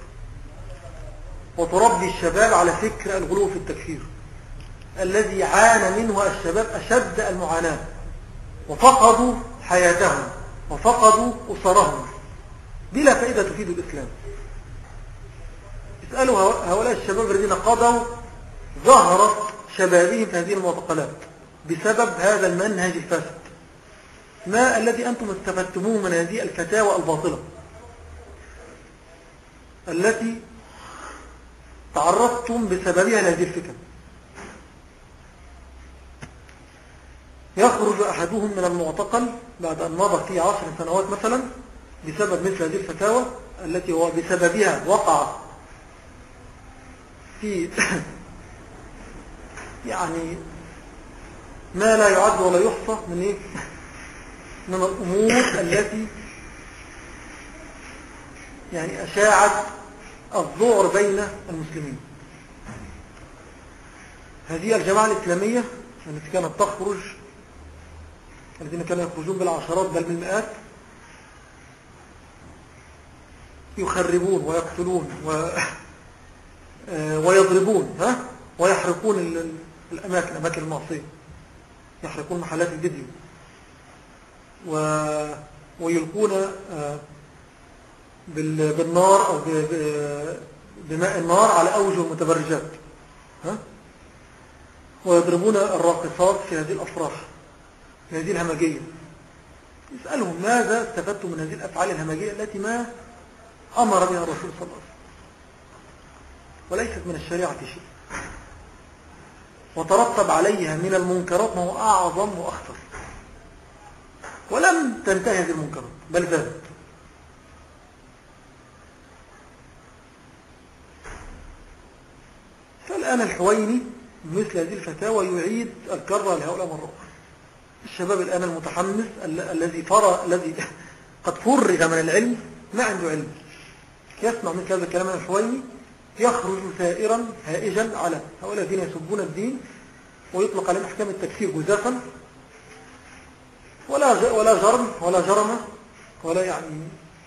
S1: وتربي الشباب على فكر الغلو في التكفير الذي عانى منه الشباب أشد المعاناة، وفقدوا حياتهم وفقدوا أسرهم بلا فائدة تفيد الإسلام. اسألوا هؤلاء الشباب الذين قضوا ظهرت شبابهم في هذه المعتقلات بسبب هذا المنهج الفاسد، ما الذي أنتم استفدتموه من هذه الفتاوى الباطلة التي تعرضتم بسببها لهذه الفتن؟ يخرج أحدهم من المعتقل بعد أن مضى فيه عشر سنوات مثلا بسبب مثل هذه الفتاوى التي هو بسببها وقع في يعني ما لا يعد ولا يحصى من إيه؟ من الأمور التي يعني أشاعت الذعر بين المسلمين. هذه الجماعة الإسلامية التي كانت تخرج، الذين كانوا يخرجون بالعشرات بل بالمئات، يخربون ويقتلون و... ويضربون ها ويحرقون الأماكن أماكن المعصية، يحرقون محلات الفيديو و... ويلقون بال... بالنار أو ب... ب... بماء النار على أوجه المتبرجات ها؟ ويضربون الراقصات في هذه الأفراح، في هذه الهمجية. يسألهم ماذا استفدتم من هذه الأفعال الهمجية التي ما أمر بها الرسول صلى الله عليه وسلم وليست من الشريعة شيء، وترتب عليها من المنكرات ما هو أعظم وأخطر، ولم تنتهي هذه المنكرات بل زادت. فالآن الحويني مثل هذه الفتاوى يعيد الكرة لهؤلاء مرة أخرى. الشباب الآن المتحمس الذي فرى الذي قد فرغ من العلم ما عنده علم يسمع مثل هذا الكلام الحويني يخرج ثائرا هائجا على هؤلاء الذين يسبون الدين ويطلق عليهم أحكام التكفير جزافا، ولا ولا جرم ولا جرم ولا يعني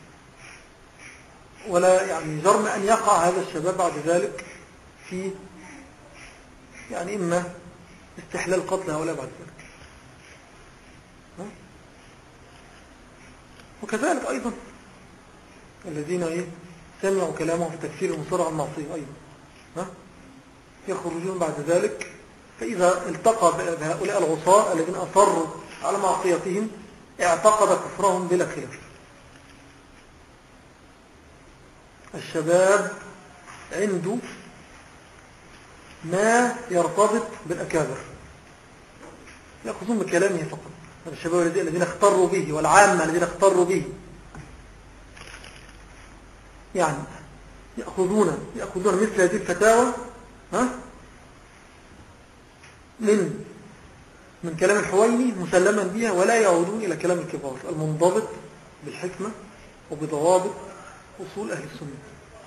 S1: ولا يعني جرم أن يقع هذا الشباب بعد ذلك في يعني إما استحلال قتل هؤلاء بعد ذلك. وكذلك أيضا الذين إيه سمعوا كلامه في تكفير المصر عن المعصية أيضا ها يخرجون بعد ذلك، فإذا التقى بهؤلاء العصاة الذين أصروا على معصيتهم اعتقد كفرهم بلا خلاف. الشباب عنده ما يرتبط بالأكابر يأخذون بكلامه فقط. الشباب الذين اختروا به والعامة الذين اختروا به يعني يأخذون يأخذون مثل هذه الفتاوى ها من من كلام الحويني مسلما بها، ولا يعودون إلى كلام الكبار المنضبط بالحكمة وبضوابط أصول أهل السنة.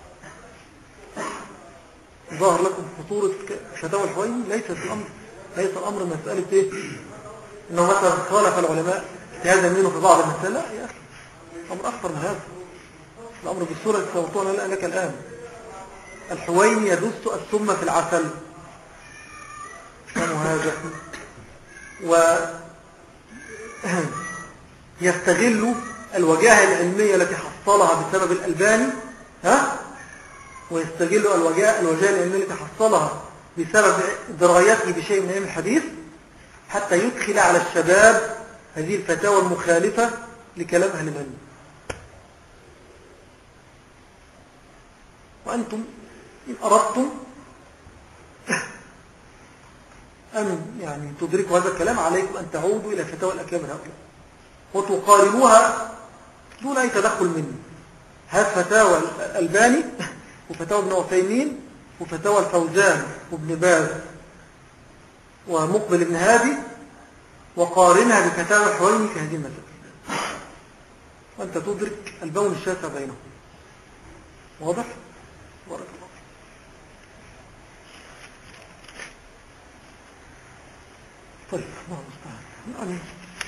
S1: ظاهر لكم خطورة فتاوى الحويني. ليس الأمر ليس الأمر مسألة إيه إنه مثلا خالف العلماء اجتهادا منه في بعض المسائل، لا يا أخي الأمر أخطر من هذا. الأمر بالصورة التي سوطونا لك الآن. الحويني يدس السم في العسل، فهموا هذا، ويستغل الوجاهة العلمية التي حصلها بسبب الألباني ها ويستغل الوجاهة الوجاهة العلمية التي حصلها بسبب درايته بشيء من علم الحديث حتى يدخل على الشباب هذه الفتاوى المخالفة لكلام أهل العلم. وأنتم إن أردتم أن يعني تدركوا هذا الكلام عليكم أن تعودوا إلى فتاوى الأكابر هؤلاء وتقارنوها دون أي تدخل مني. هذا فتاوى الألباني وفتاوى ابن عثيمين وفتاوى الفوزان وابن باز ومقبل ابن هادي وقارنها بفتاوى الحويني في هذه المسألة، وأنت تدرك البون الشاسع بينهم. واضح؟ بارك الله. طيب الله المستعان. يعني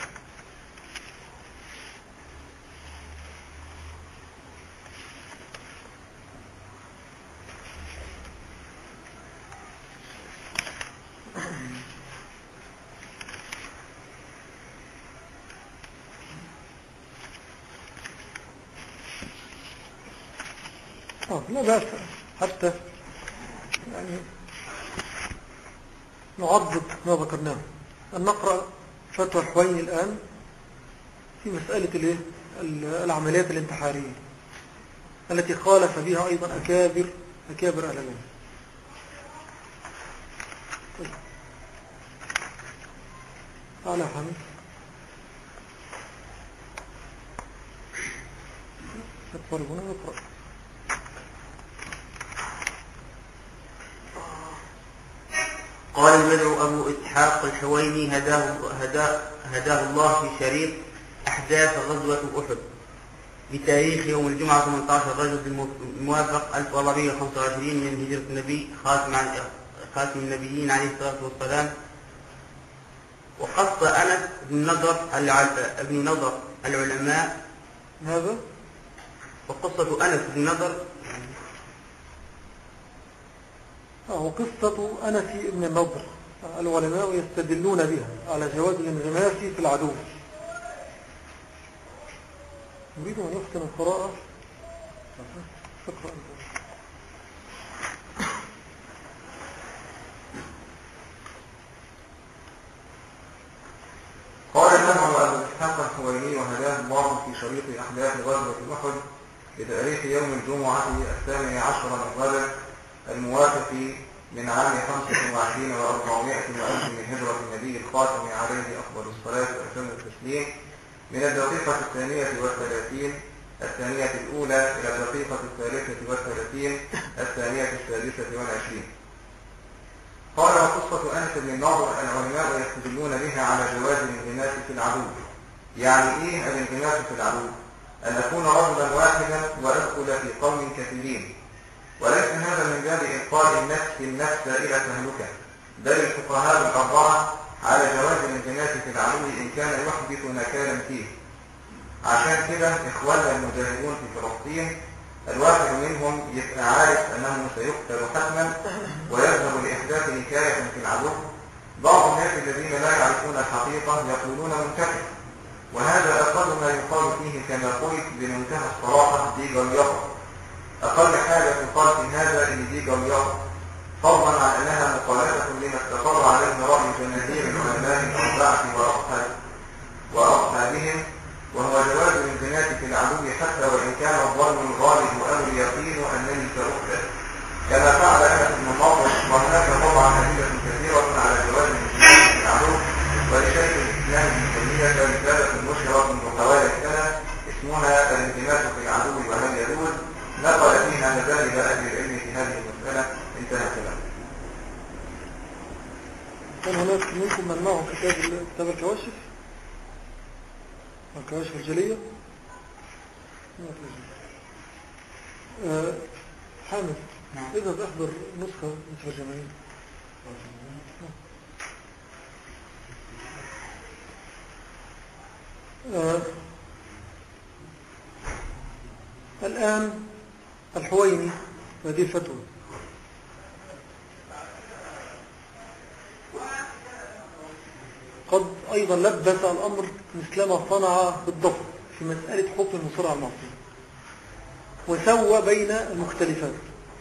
S1: لا بأس حتى يعني نعضد ما ذكرناه أن نقرأ فتوى الحويني الآن في مسألة العمليات الانتحارية التي خالف بها أيضا أكابر أكابر أهل العلم. طيب تعالى حمد نتفرج هنا نقرأ.
S3: قال المدعو أبو إسحاق الحويني هداه, هداه, هداه الله في شريط أحداث غزوة أحد بتاريخ يوم الجمعة ثمانية عشر رجب الموافق ألف وأربعمائة وخمسة وعشرين من هجرة النبي خاتم, خاتم النبيين عليه الصلاة والسلام. وقص أنس بن نضر ابن نضر العلماء
S1: هذا
S3: وقصة أنس بن نضر
S1: وقصة أنس بن النضر العلماء يستدلون بها على جواز الانغماس في العدو. نريد أن يحسن القراءة. اقرأ
S5: تاريخ أحداث غزوة أحد بتاريخ يوم الجمعة الثاني عشر من رجب الموافق من عام خمسة وعشرين وأربعمائة وألف من هجرة النبي الخاتم عليه أفضل الصلاة وأتم التسليم من الدقيقة الثانية والثلاثين الثانية الأولى إلى الدقيقة الثالثة والثلاثين الثانية السادسة والعشرين. قال قصة أنس بن النضر العلماء يستدلون بها على جواز الانغماس في العدو. يعني إيه الانغماس في العدو؟ أن أكون رجلا واحدا وأدخل في قوم كثيرين، وليس هذا من باب إلقاء النفس النفس إلى تهلكة، بل الفقهاء الأربعة على جواز الانغماس في العدو إن كان يحدث نكالا فيه. عشان كده إخواننا المجاهدون في فلسطين الواحد منهم يبقى عارف أنه سيقتل حتما ويذهب لإحداث نكاية في العدو. بعض الناس الذين لا يعرفون الحقيقة يقولون منتكس، وهذا أقل ما يقال فيه كما قلت بمنتهى الصراحة دي جليطة. أقل حاجة تقال في هذا إن دي جليطة، فضلا عن أنها مخالفة لما استقر عليه رأي جماهير العلماء الأربعة وأصحاب وأصحابهم، وهو جواز الانغماس في العدو حتى وإن كان الظن الغالب أو اليقين أنني سأقتل، كما فعل أنس بن النضر. وهناك طبعا أدلة كثيرة على جواز الانغماس في العدو، ولشيخ الإسلام ابن تيمية رسالة نشرت منذ حوالي سنة اسمها الانغماس في العدو وهل يجوز، نقل فيها مذاهب أهل العلم في هذه المسألة. انتهى كلامه.
S1: كان هناك منكم من معه كتاب كتاب الكواشف الكواشف الجلية. أه حامد إذا تحضر نسخة مترجمين. أه الآن الحويني هذه الفتوى قد أيضا لبس الأمر مثلما صنع بالضبط في مسألة حكم المصر على المعصية، وسوى بين المختلفات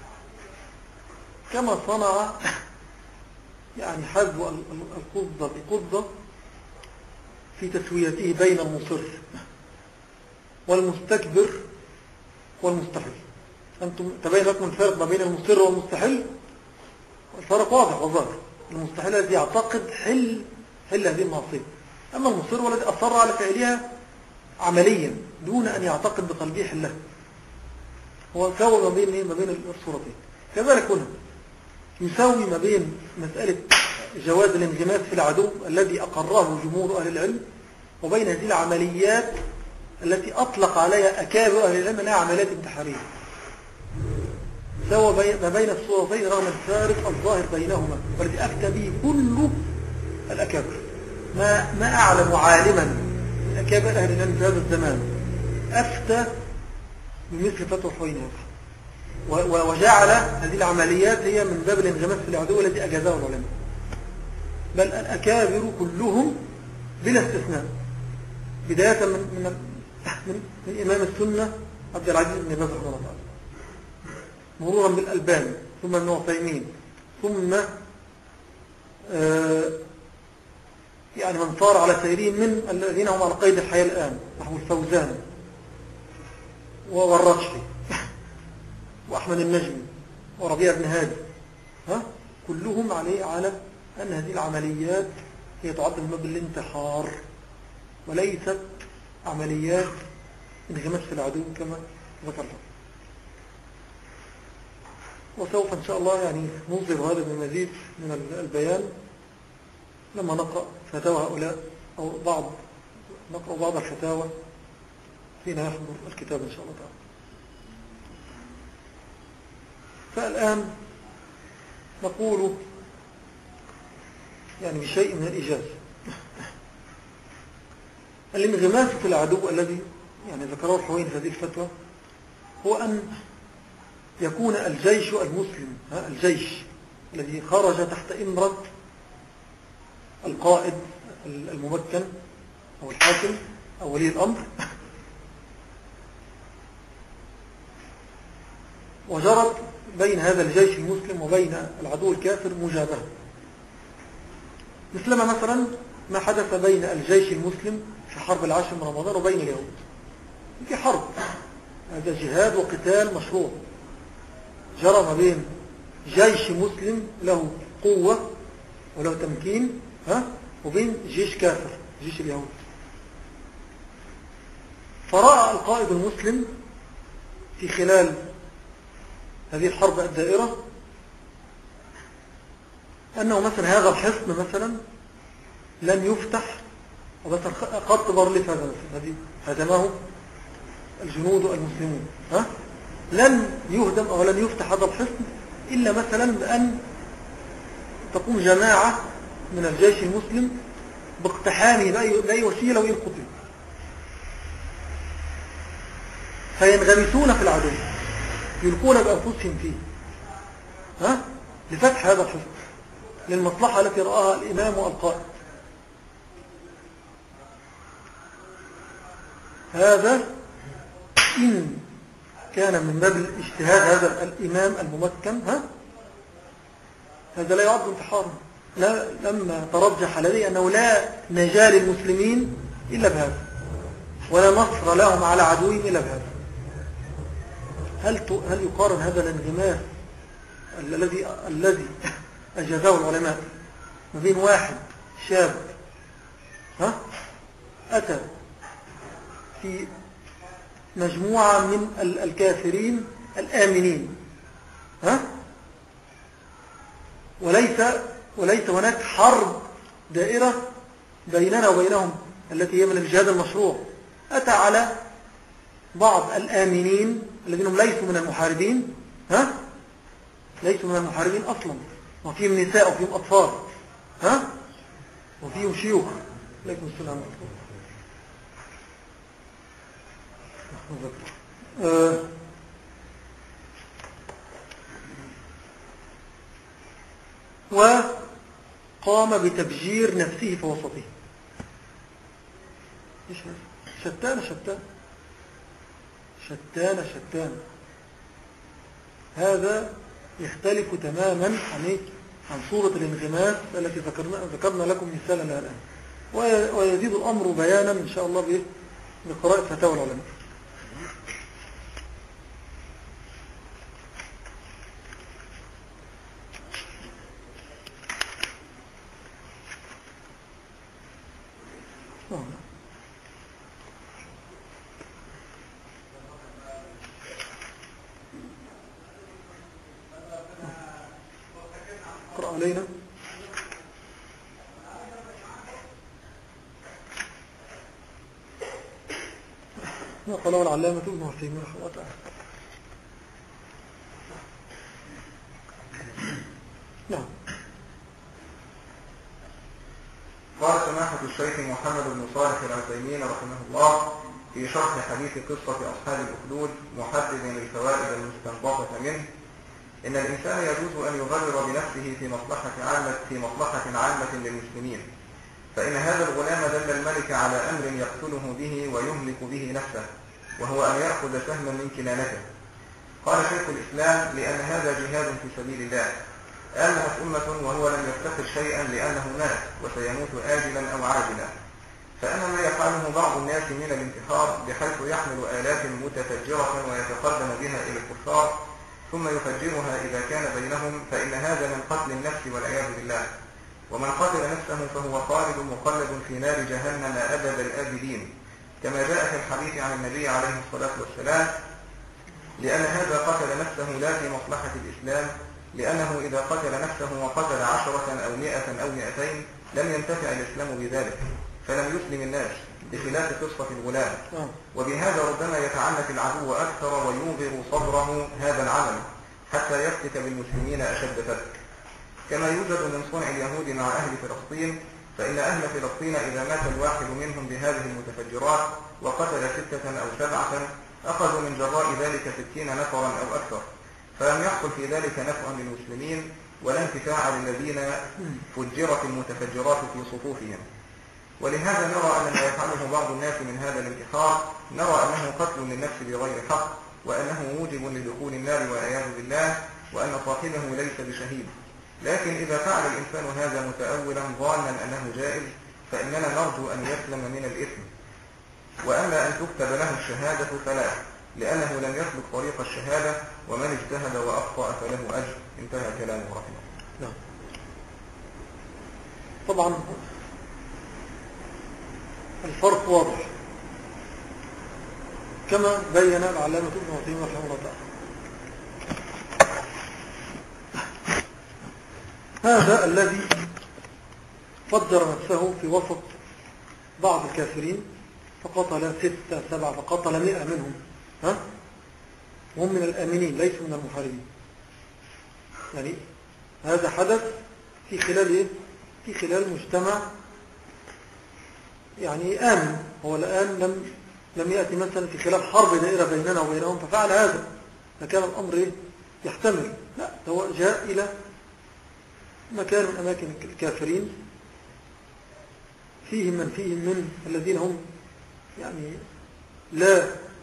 S1: كما صنع يعني حذو القضة بقضة في تسويته بين المصر والمستكبر والمستحل. أنتم تبين لكم الفرق ما بين المصر والمستحل. الفرق واضح وظاهر. المستحل الذي يعتقد حل حل هذه المعصية، أما المصر والذي أصر على فعلها عمليا دون أن يعتقد بقلبه حلها. هو سوى ما بين ما بين الصورتين. كذلك هنا يساوي ما بين مسألة جواز الانغماس في العدو الذي أقره جمهور أهل العلم وبين هذه العمليات التي أطلق عليها أكابر أهل العلم أنها عمليات انتحارية. سوى ما بين الصورتين رغم الفارق الظاهر بينهما والذي أفتى به كل الأكابر. ما, ما أعلم عالما من أكابر أهل العلم في هذا الزمان أفتى بمثل فتوى الحويني، وجعل هذه العمليات هي من باب الانغماس في العدو الذي أجازه العلماء، بل الأكابر كلهم بلا استثناء، بداية من من من, من إمام السنة عبد العزيز بن باز رحمه الله تعالى، مرورا بالألباني ثم ابن عثيمين ثم آه يعني من صار على سيرهم من الذين هم على قيد الحياة الآن نحو الفوزان والرشفي وأحمد النجمي وربيع بن هادي، ها كلهم عليه على أن هذه العمليات هي تعد من باب الانتحار وليست عمليات انغماس في العدو كما ذكرنا. وسوف إن شاء الله يعني نظهر هذا بمزيد من البيان لما نقرأ فتاوى هؤلاء أو بعض نقرأ بعض الفتاوى حين يحضر الكتاب إن شاء الله تعالى. فالآن نقول يعني بشيء من الإيجاز. الانغماس في العدو الذي يعني ذكره الحويني في هذه الفتوى هو أن يكون الجيش المسلم، الجيش الذي خرج تحت إمرة القائد الممكن أو الحاكم أو ولي الأمر، وجرت بين هذا الجيش المسلم وبين العدو الكافر مجابهة، مثلما مثلا ما حدث بين الجيش المسلم في حرب العاشر من رمضان وبين اليهود. في حرب، هذا جهاد وقتال مشروع جرى ما بين جيش مسلم له قوة وله تمكين ها وبين جيش كافر جيش اليهود. فرأى القائد المسلم في خلال هذه الحرب الدائرة أنه مثلا هذا الحصن مثلا لن يفتح، ومثلا قط بارليف هذا الذي هدمه الجنود المسلمون ها لن يهدم أو لن يفتح هذا الحصن إلا مثلا بأن تقوم جماعة من الجيش المسلم باقتحامه بأي, بأي وسيلة وإن قتل، فينغمسون في العدو يلقون بأنفسهم فيه ها لفتح هذا الحصن للمصلحة التي رآها الإمام والقائد. هذا إن كان من باب الاجتهاد هذا الإمام الممكن ها هذا لا يعد انتحارا، لا لما ترجح لدي أنه لا نجاة للمسلمين إلا بهذا ولا نصر لهم على عدوهم إلا بهذا. هل هل يقارن هذا الانغماس الذي الذي أجازه العلماء ما بين واحد شاب ها أتى في مجموعة من الكافرين الآمنين ها وليس وليس هناك حرب دائرة بيننا وبينهم التي هي من الجهاد المشروع، أتى على بعض الآمنين الذين هم ليسوا من المحاربين ها ليسوا من المحاربين أصلا، وفيهم نساء وفيهم أطفال ها وفيهم شيوخ. عليكم السلام عليكم. أه وقام بتبجير نفسه في وسطه. شتان شتان شتان شتان هذا يختلف تماما عن عن صورة الانغماس التي ذكرنا ذكرنا لكم مثالا لها الآن، ويزيد الأمر بيانا إن شاء الله بقراءة فتاوى العلماء. اقرأ علينا. ما قاله العلامة ابن عثيمين رحمه الله تعالى. نعم.
S5: قال سماحة الشيخ محمد بن صالح العثيمين رحمه الله في شرح حديث قصة أصحاب الأخدود محدد للفوائد المستنبطة منه: إن الإنسان يجوز أن يغرر بنفسه في مصلحة عامة في مصلحة عامة للمسلمين، فإن هذا الغلام دل الملك على أمر يقتله به ويهلك به نفسه، وهو أن يأخذ سهما من كنانته. قال شيخ الإسلام: لأن هذا جهاد في سبيل الله، آمنت أمة وهو لم يفتقد شيئا لأنه مات وسيموت آجلا أو عاجلا. فأما ما يفعله بعض الناس من الانتحار بحيث يحمل آلات متفجرة ويتقدم بها إلى الكفار ثم يفجرها إذا كان بينهم، فإن هذا من قتل النفس والعياذ بالله. ومن قتل نفسه فهو خالد مخلد في نار جهنم أبد الآبدين، كما جاء في الحديث عن النبي عليه الصلاة والسلام: لأن هذا قتل نفسه لا في مصلحة الإسلام، لأنه إذا قتل نفسه وقتل عشرة أو مئة أو مئتين لم ينتفع الإسلام بذلك، فلم يسلم الناس، بخلاف قصة الغلام. وبهذا ربما يتعنت العدو أكثر ويوغر صبره هذا العمل حتى يفتك بالمسلمين أشد فتك، كما يوجد من صنع اليهود مع أهل فلسطين، فإن أهل فلسطين إذا مات الواحد منهم بهذه المتفجرات وقتل ستة أو سبعة أخذوا من جراء ذلك ستين نفرا أو أكثر، فلم يحصل في ذلك نفع للمسلمين ولا انتفاع للذين فجرت المتفجرات في صفوفهم. ولهذا نرى أن ما يفعله بعض الناس من هذا الانتحار نرى أنه قتل للنفس بغير حق، وأنه موجب لدخول النار والعياذ بالله، وأن صاحبه ليس بشهيد. لكن إذا فعل الإنسان هذا متأولا ظانا أنه جائز، فإننا نرجو أن يسلم من الإثم. وأما أن تكتب له الشهادة فلا، لأنه لم يسلك طريق الشهادة، ومن اجتهد وأخطأ فله أجر. انتهى كلامه رحمه الله.
S1: نعم. طبعا الفرق واضح كما بين العلامة ابن عثيمين رحمه الله تعالى. هذا الذي فجر نفسه في وسط بعض الكافرين فقتل ستة سبعة فقتل مئة منهم، ها؟ وهم من الآمنين ليسوا من المحاربين. يعني هذا حدث في خلال إيه؟ في خلال مجتمع يعني آمن. هو الآن لم لم يأتي مثلا في خلال حرب دائرة بيننا وبينهم ففعل هذا، فكان الأمر إيه؟ يحتمل. لا، هو جاء إلى مكان من أماكن الكافرين فيهم من فيهم من الذين هم يعني لا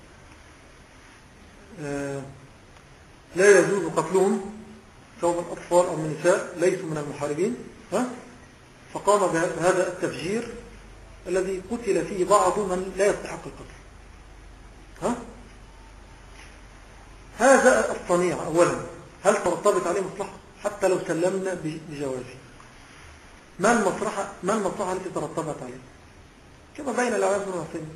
S1: آه لا يجوز قتلهم، سواء من أطفال أو من نساء ليسوا من المحاربين، ها؟ فقام بهذا التفجير الذي قتل فيه بعض من لا يستحق القتل. ها؟ هذا الصنيع أولا هل ترتبط عليه مصلحة حتى لو سلمنا بجوازه؟ ما المصلحة ما المصلحة التي ترتبط عليه؟ كما بين العلماء بن عثيمين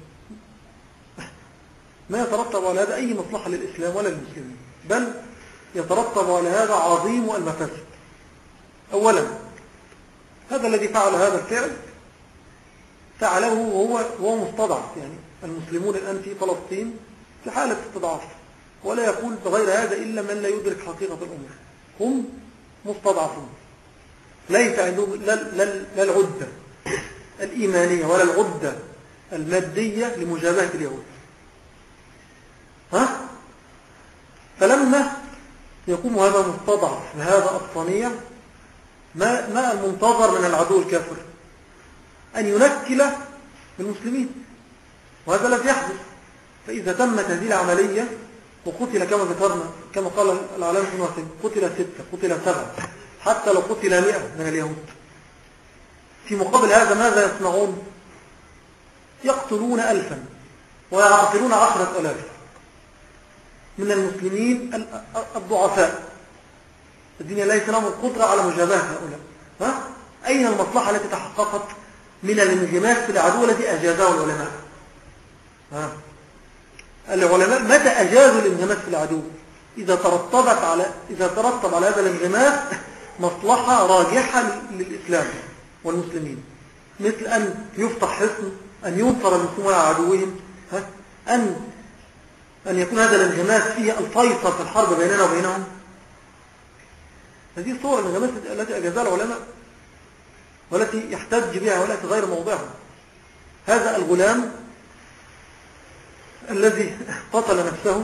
S1: ما يترتب على هذا أي مصلحة للإسلام ولا للمسلمين، بل يترتب على هذا عظيم المفاسد. أولا هذا الذي فعل هذا الفعل فعله وهو وهو مستضعف. يعني المسلمون الآن في فلسطين في حالة استضعاف، ولا يقول بغير هذا إلا من لا يدرك حقيقة الأمور. هم مستضعفون، ليس عندهم لا, لا, لا العدة الإيمانية ولا العدة المادية لمجابهة اليهود. ها؟ فلما يقوم هذا مستضعف بهذا الصنيع، ما, ما المنتظر من العدو الكافر؟ أن ينكل بالمسلمين، وهذا الذي يحدث. فإذا تمت هذه العملية وقتل كما ذكرنا كما قال العلامة ابن عثيمين قتل ستة قتل سبعة حتى لو قتل مئة من اليهود، في مقابل هذا ماذا يصنعون؟ يقتلون ألفا ويعقلون عشرة ألاف من المسلمين الضعفاء الدنيا ليس لهم القدرة على مجابهة هؤلاء. ها؟ أين المصلحة التي تحققت من الانغماس في العدو الذي أجازه العلماء؟ ها؟ العلماء متى أجازوا الانغماس في العدو؟ إذا ترتبت على إذا ترتب على هذا الانغماس مصلحة راجحة للإسلام والمسلمين، مثل أن يفتح حصن، أن ينصر المسلمون على عدوهم، ها؟ أن أن يكون هذا الانغماس فيه الفيصل في الحرب بيننا وبينهم. هذه الصور الانغماس التي أجازها العلماء والتي يحتج بها والتي غير موضعها. هذا الغلام الذي قتل نفسه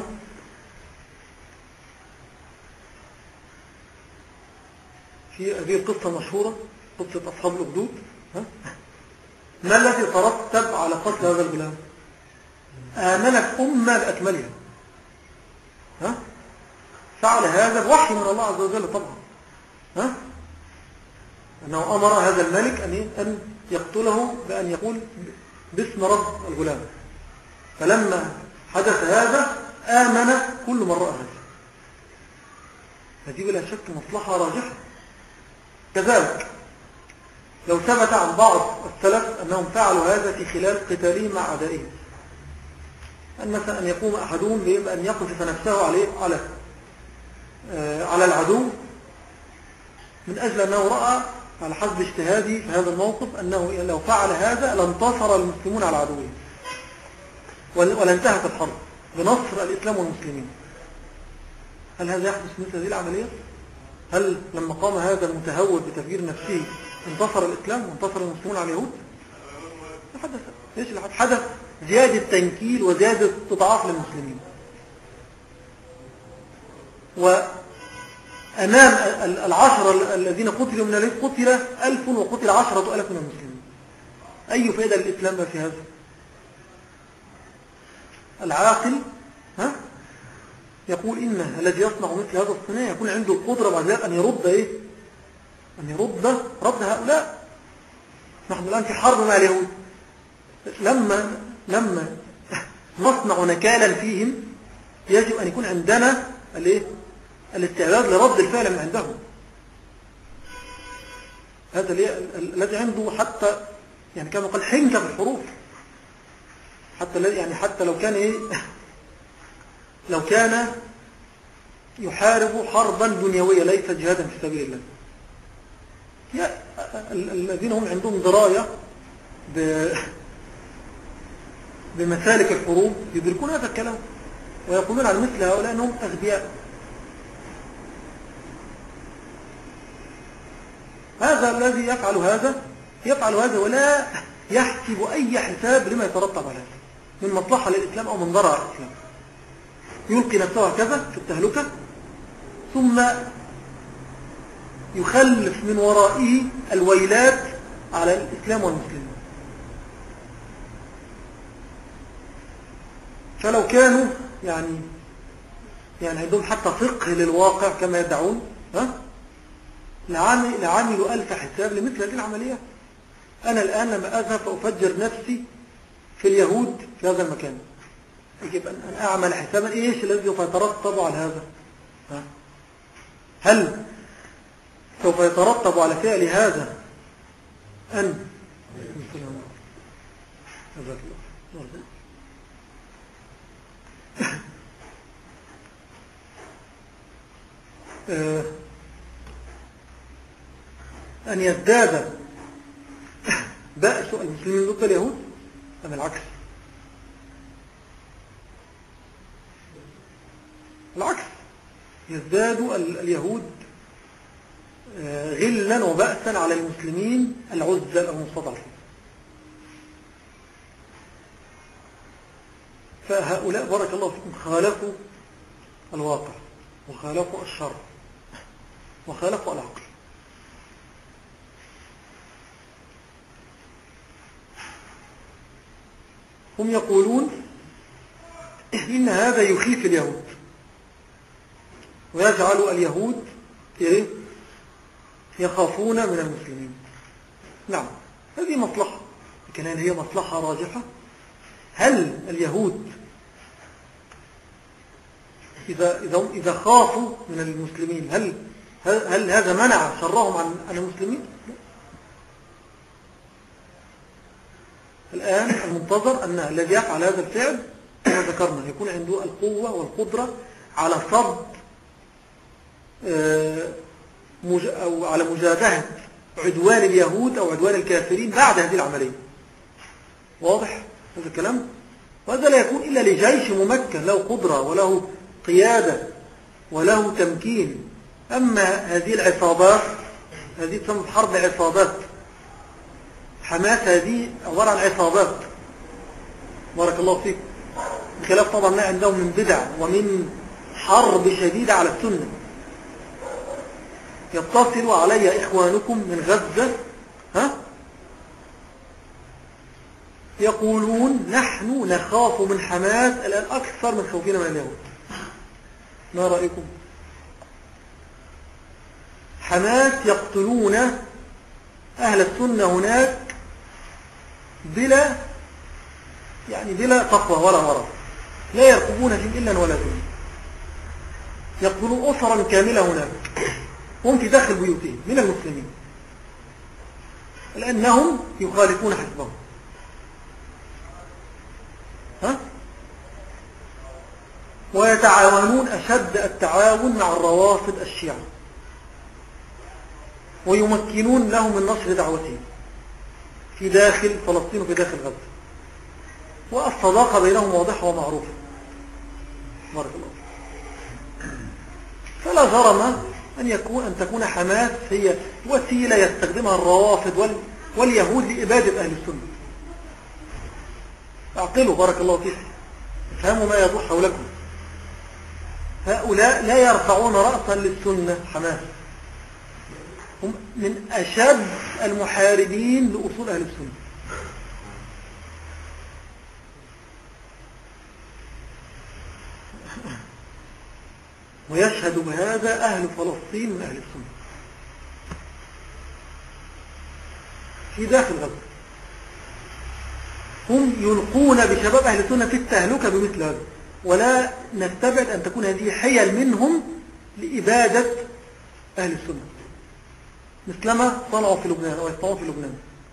S1: في هذه القصة المشهورة، قصة أصحاب الأخدود، ما الذي ترتب على قتل هذا الغلام؟ آمنت أمة بأكملها. ها؟ فعل هذا بوحي من الله عز وجل طبعا. ها؟ أنه أمر هذا الملك أن يقتله بأن يقول باسم رب الغلام. فلما حدث هذا آمن كل من رأى هذا. هذه بلا شك مصلحة راجحة. كذلك لو ثبت عن بعض السلف أنهم فعلوا هذا في خلال قتالهم مع أعدائهم، أن مثلا أن يقوم أحدهم بأن يقذف نفسه عليه على على العدو من أجل أنه رأى على حسب اجتهادي في هذا الموقف أنه لو فعل هذا لانتصر المسلمون على عدوهم ولانتهت الحرب بنصر الإسلام والمسلمين. هل هذا يحدث مثل هذه العملية؟ هل لما قام هذا المتهور بتفجير نفسه انتصر الإسلام وانتصر المسلمون على اليهود؟ حدث ايش اللي حدث؟ زيادة تنكيل وزيادة تضعاف للمسلمين. وأمام العشرة الذين قتلوا من اليهود قتل ألف وقتل عشرة ألف من المسلمين. أي فائدة للإسلام في هذا؟ العاقل ها يقول إن الذي يصنع مثل هذا الصناعة يكون عنده القدرة بعد ذلك أن يرد إيه؟ أن يرد رد هؤلاء. نحن الآن في حرب مع اليهود، لما لما نصنع نكالا فيهم يجب أن يكون عندنا الايه الاستعداد لرد الفعل من عندهم. هذا الذي عنده حتى يعني كما قال حنكة في الحروف، حتى يعني حتى لو كان ايه لو كان يحارب حربا دنيوية ليس جهادا في سبيل الله. الذين هم عندهم دراية بمسالك الحروب يدركون هذا الكلام ويقولون على مثل هؤلاء أنهم أغبياء. هذا الذي يفعل هذا يفعل هذا ولا يحسب أي حساب لما يترتب على هذا من مصلحة للإسلام أو من ضرر على الإسلام. يلقي نفسه هكذا في التهلكة ثم يخلف من ورائه الويلات على الإسلام والمسلمين. فلو كانوا يعني يعني عندهم حتى فقه للواقع كما يدعون ها لعملوا ألف حساب لمثل هذه العمليات. أنا الآن لما أذهب فأفجر نفسي في اليهود في هذا المكان يجب أن أعمل حسابا إيش الذي سوف يترتب على هذا؟ ها؟ هل سوف يترتب على فعل هذا أن أن يزداد بأس المسلمين ضد اليهود أم العكس؟ العكس، يزداد اليهود غلا وبأسا على المسلمين العزل أو المستضعفين. فهؤلاء بارك الله فيكم خالفوا الواقع وخالفوا الشر وخالفوا العقل. هم يقولون إن هذا يخيف اليهود ويجعل اليهود يخافون من المسلمين. نعم هذه مصلحة، لكن هل هي مصلحة راجحة؟ هل اليهود إذا, إذا, إذا خافوا من المسلمين هل, هل, هل هذا منع شرهم عن, عن المسلمين؟ الآن المنتظر أن الذي يفعل هذا الفعل كما ذكرنا يكون عنده القوة والقدرة على صد أو على مجابهة عدوان اليهود أو عدوان الكافرين بعد هذه العملية. واضح هذا الكلام؟ وهذا لا يكون إلا لجيش ممكن له قدرة وله قيادة وله تمكين. أما هذه العصابات هذه تسمى حرب عصابات. حماس هذه عبارة عن عصابات بارك الله فيك، بخلاف طبعا ما عندهم من بدع ومن حرب شديدة على السنة. يتصل علي إخوانكم من غزة ها يقولون نحن نخاف من حماس الآن أكثر من خوفنا من اليهود. ما رأيكم؟ حماس يقتلون أهل السنة هناك بلا يعني بلا تقوى ولا ورع، لا يرقبون فيهم إلا ولا ذنب. يقتلون أسرا كاملة هناك هم في داخل بيوتهم من المسلمين لأنهم يخالفون حزبهم. ها؟ ويتعاونون أشد التعاون مع الروافض الشيعة ويمكنون لهم من نشر دعوتهم في داخل فلسطين وفي داخل غزة، والصداقة بينهم واضحة ومعروفة بارك الله. فلا جرم أن يكون أن تكون حماس هي وسيلة يستخدمها الروافض وال واليهود لإبادة أهل السنة. اعقلوا بارك الله فيكم، افهموا ما يدور حولكم. هؤلاء لا يرفعون رأسا للسنة. حماس هم من أشد المحاربين لأصول أهل السنة. ويشهد بهذا أهل فلسطين من أهل السنة في داخل غزة. هم يلقون بشباب أهل السنة في التهلكة بمثل هذا، ولا نستبعد أن تكون هذه حيل منهم لإبادة أهل السنة مثلما صنعوا في لبنان أو يصنعوا في لبنان.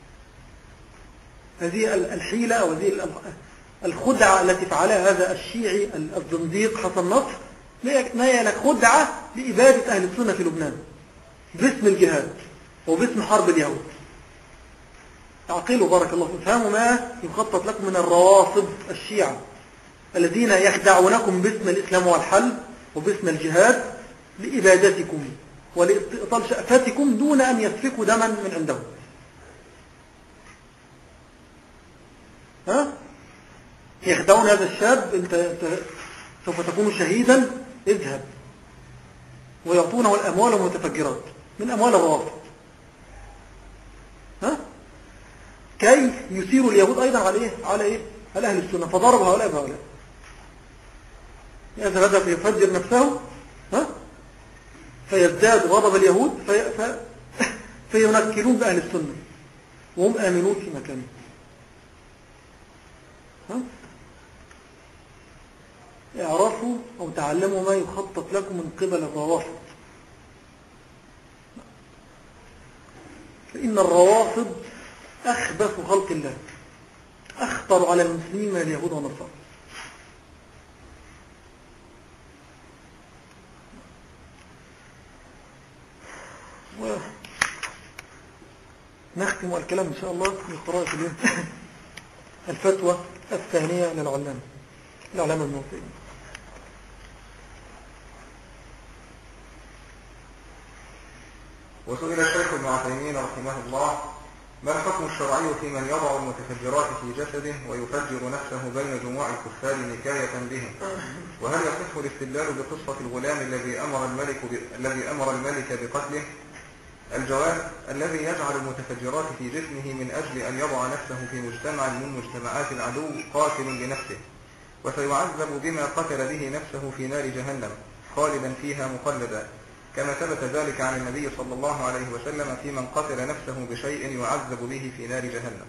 S1: هذه الحيلة أو هذه الخدعة التي فعلها هذا الشيعي الزنديق حسن نصر هي خدعة لإبادة أهل السنة في لبنان باسم الجهاد وباسم حرب اليهود. اعقلوا بارك الله فيكم، فهموا ما يخطط لكم من الروافض الشيعة الذين يخدعونكم باسم الإسلام والحل وباسم الجهاد لإبادتكم ولإبطال شأفتكم دون أن يسفكوا دما من عندهم. ها؟ يخدعون هذا الشاب، انت, انت سوف تكون شهيدا، اذهب، ويعطونه الأموال والمتفجرات من أموال الروافض، ها؟ كي يثيروا اليهود أيضا على إيه؟ على إيه؟ على أهل السنة، فضربوا هؤلاء بهؤلاء. هذا هدف يفجر نفسه، ها؟ فيزداد غضب اليهود في... في... فينكلون بأهل السنة وهم آمنون في مكانهم. ها؟ اعرفوا أو تعلموا ما يخطط لكم من قبل الروافض، فإن الروافض أخبث خلق الله، أخطر على المسلمين من اليهود والنصارى. ونختم الكلام إن شاء الله بقراءة اليوم الفتوى الثانية للعلامة العلامة ابن عثيمين.
S5: وسئل الشيخ ابن عثيمين رحمه الله: ما الحكم الشرعي في من يضع المتفجرات في جسده ويفجر نفسه بين جموع الكفار نكاية بهم؟ وهل يصح الاستدلال بقصة الغلام الذي أمر الملك ب... الذي أمر الملك بقتله؟ الجواب: الذي يجعل المتفجرات في جسمه من أجل أن يضع نفسه في مجتمع من مجتمعات العدو قاتل لنفسه، وسيعذب بما قتل به نفسه في نار جهنم خالدا فيها مخلدا، كما ثبت ذلك عن النبي صلى الله عليه وسلم في من قتل نفسه بشيء يعذب به في نار جهنم.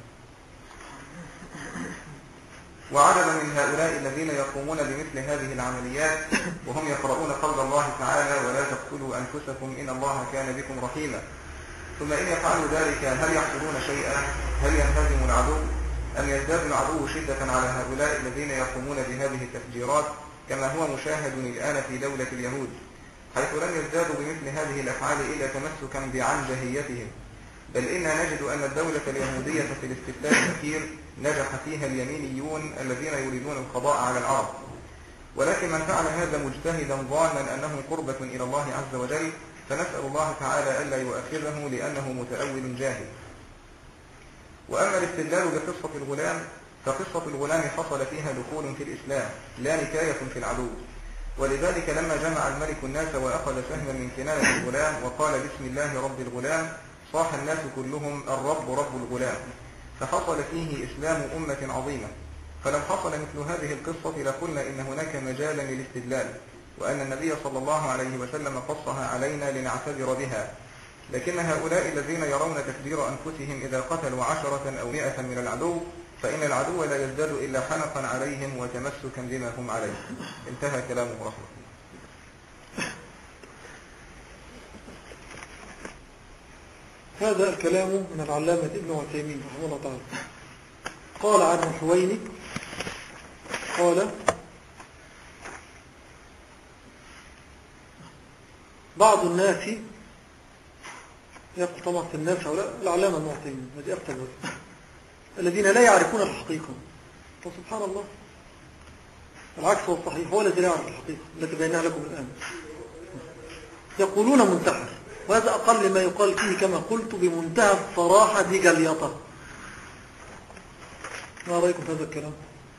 S5: وعدد من هؤلاء الذين يقومون بمثل هذه العمليات وهم يقرؤون قول الله تعالى: ولا تقتلوا أنفسكم إن الله كان بكم رحيما. ثم إن يفعلوا ذلك هل يحصلون شيئا؟ هل ينهزم العدو؟ أم يزداد العدو شدة على هؤلاء الذين يقومون بهذه التفجيرات كما هو مشاهد الآن في دولة اليهود، حيث لم يزدادوا بمثل هذه الأفعال إلا تمسكا بعنجهيتهم، بل إنا نجد أن الدولة اليهودية في الاستفتاء الأخير نجح فيها اليمينيون الذين يريدون القضاء على العرب. ولكن من فعل هذا مجتهدا ظانا أنه قربة إلى الله عز وجل، فنسأل الله تعالى ألا يؤخذه لأنه متأول جاهل. وأما الاستدلال بقصة الغلام، فقصة الغلام حصل فيها دخول في الإسلام لا نكاية في العدو، ولذلك لما جمع الملك الناس وأخذ سهما من كنانة الغلام وقال: بسم الله رب الغلام، صاح الناس كلهم: الرب رب الغلام، فحصل فيه إسلام أمة عظيمة. فلو حصل مثل هذه القصة لقلنا إن هناك مجالا للاستدلال، وأن النبي صلى الله عليه وسلم قصها علينا لنعتبر بها. لكن هؤلاء الذين يرون تكبير أنفسهم إذا قتلوا عشرة أو مئة من العدو، فإن العدو لا يزداد إلا حنقا عليهم وتمسكا بما هم عليه. انتهى كلامه رحمه الله.
S1: هذا الكلام من العلامة ابن عثيمين رحمه الله تعالى. قال عنه الحويني قال: بعض الناس، يقول طبعا في الناس هؤلاء العلامة ابن عثيمين الذي أفتى الذين لا يعرفون الحقيقة. فسبحان الله، العكس هو الصحيح، هو الذي لا يعرف الحقيقة التي بينها لكم الآن. يقولون منتحر، وهذا أقل ما يقال فيه كما قلت بمنتهى الصراحة دي جليطة. ما رأيكم في هذا الكلام؟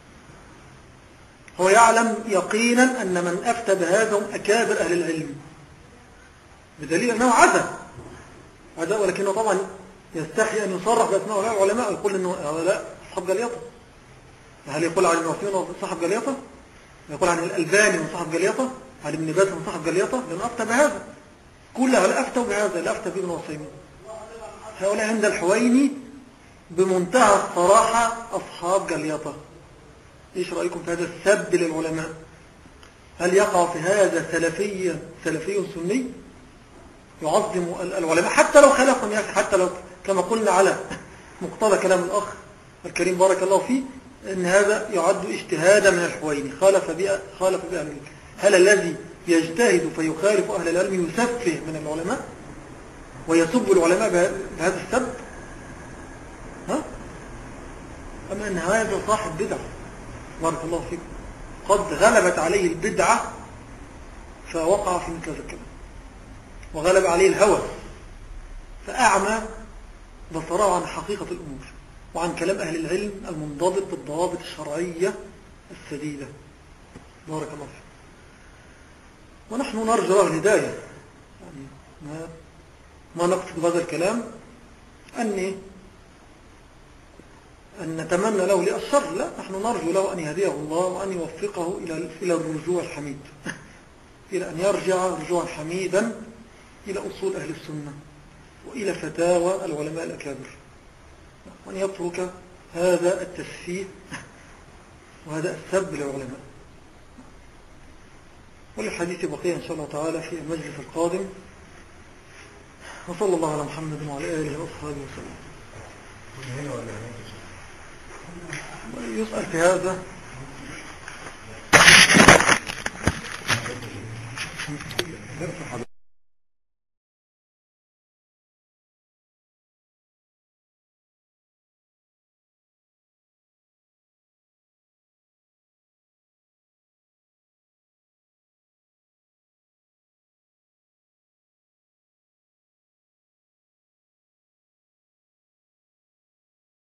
S1: هو يعلم يقينا أن من أفتى بهذا هم أكابر أهل العلم، بدليل أنه عزى عزى ولكنه طبعا يستحي أن يصرح بأسماء العلماء ويقول أنه هؤلاء صاحب جليطة. هل يقول عن المعصيون صاحب جليطة؟ يقول عن الألباني من صاحب جليطة؟ عن ابن باز من صاحب جليطة؟ لأنه أفتى بهذا. كل هؤلاء أفتوا بهذا، لا أفتى بابن عثيمين. هؤلاء عند الحويني بمنتهى الصراحة أصحاب جليطة. إيش رأيكم في هذا السب للعلماء؟ هل يقع في هذا سلفي سلفي سني يعظم العلماء حتى لو خالفهم، يا أخي، حتى لو كما قلنا على مقتضى كلام الأخ الكريم بارك الله فيه أن هذا يعد اجتهادا من الحويني، خالف بأهل خالف بأهل العلم. هل الذي يجتهد فيخالف أهل العلم يسفه من العلماء ويسب العلماء بهذا السب؟ ها؟ أما أن هذا صاحب بدعة بارك الله فيكم قد غلبت عليه البدعة فوقع في مثل هذا الكلام، وغلب عليه الهوى فأعمى بصره عن حقيقة الأمور وعن كلام أهل العلم المنضبط بالضوابط الشرعية السديدة بارك الله فيكم. ونحن نرجو الهداية، يعني ما, ما نقصد بهذا الكلام أني أن نتمنى له للشر، لا، نحن نرجو له أن يهديه الله وأن يوفقه إلى إلى الرجوع الحميد إلى أن يرجع رجوعا حميدا إلى أصول أهل السنة وإلى فتاوى العلماء الأكابر، وأن يترك هذا التسفيه وهذا السب للعلماء. وللحديث بقية إن شاء الله تعالى في المجلس القادم. وصلى الله على محمد وعلى آله وأصحابه وسلم. يسأل في هذا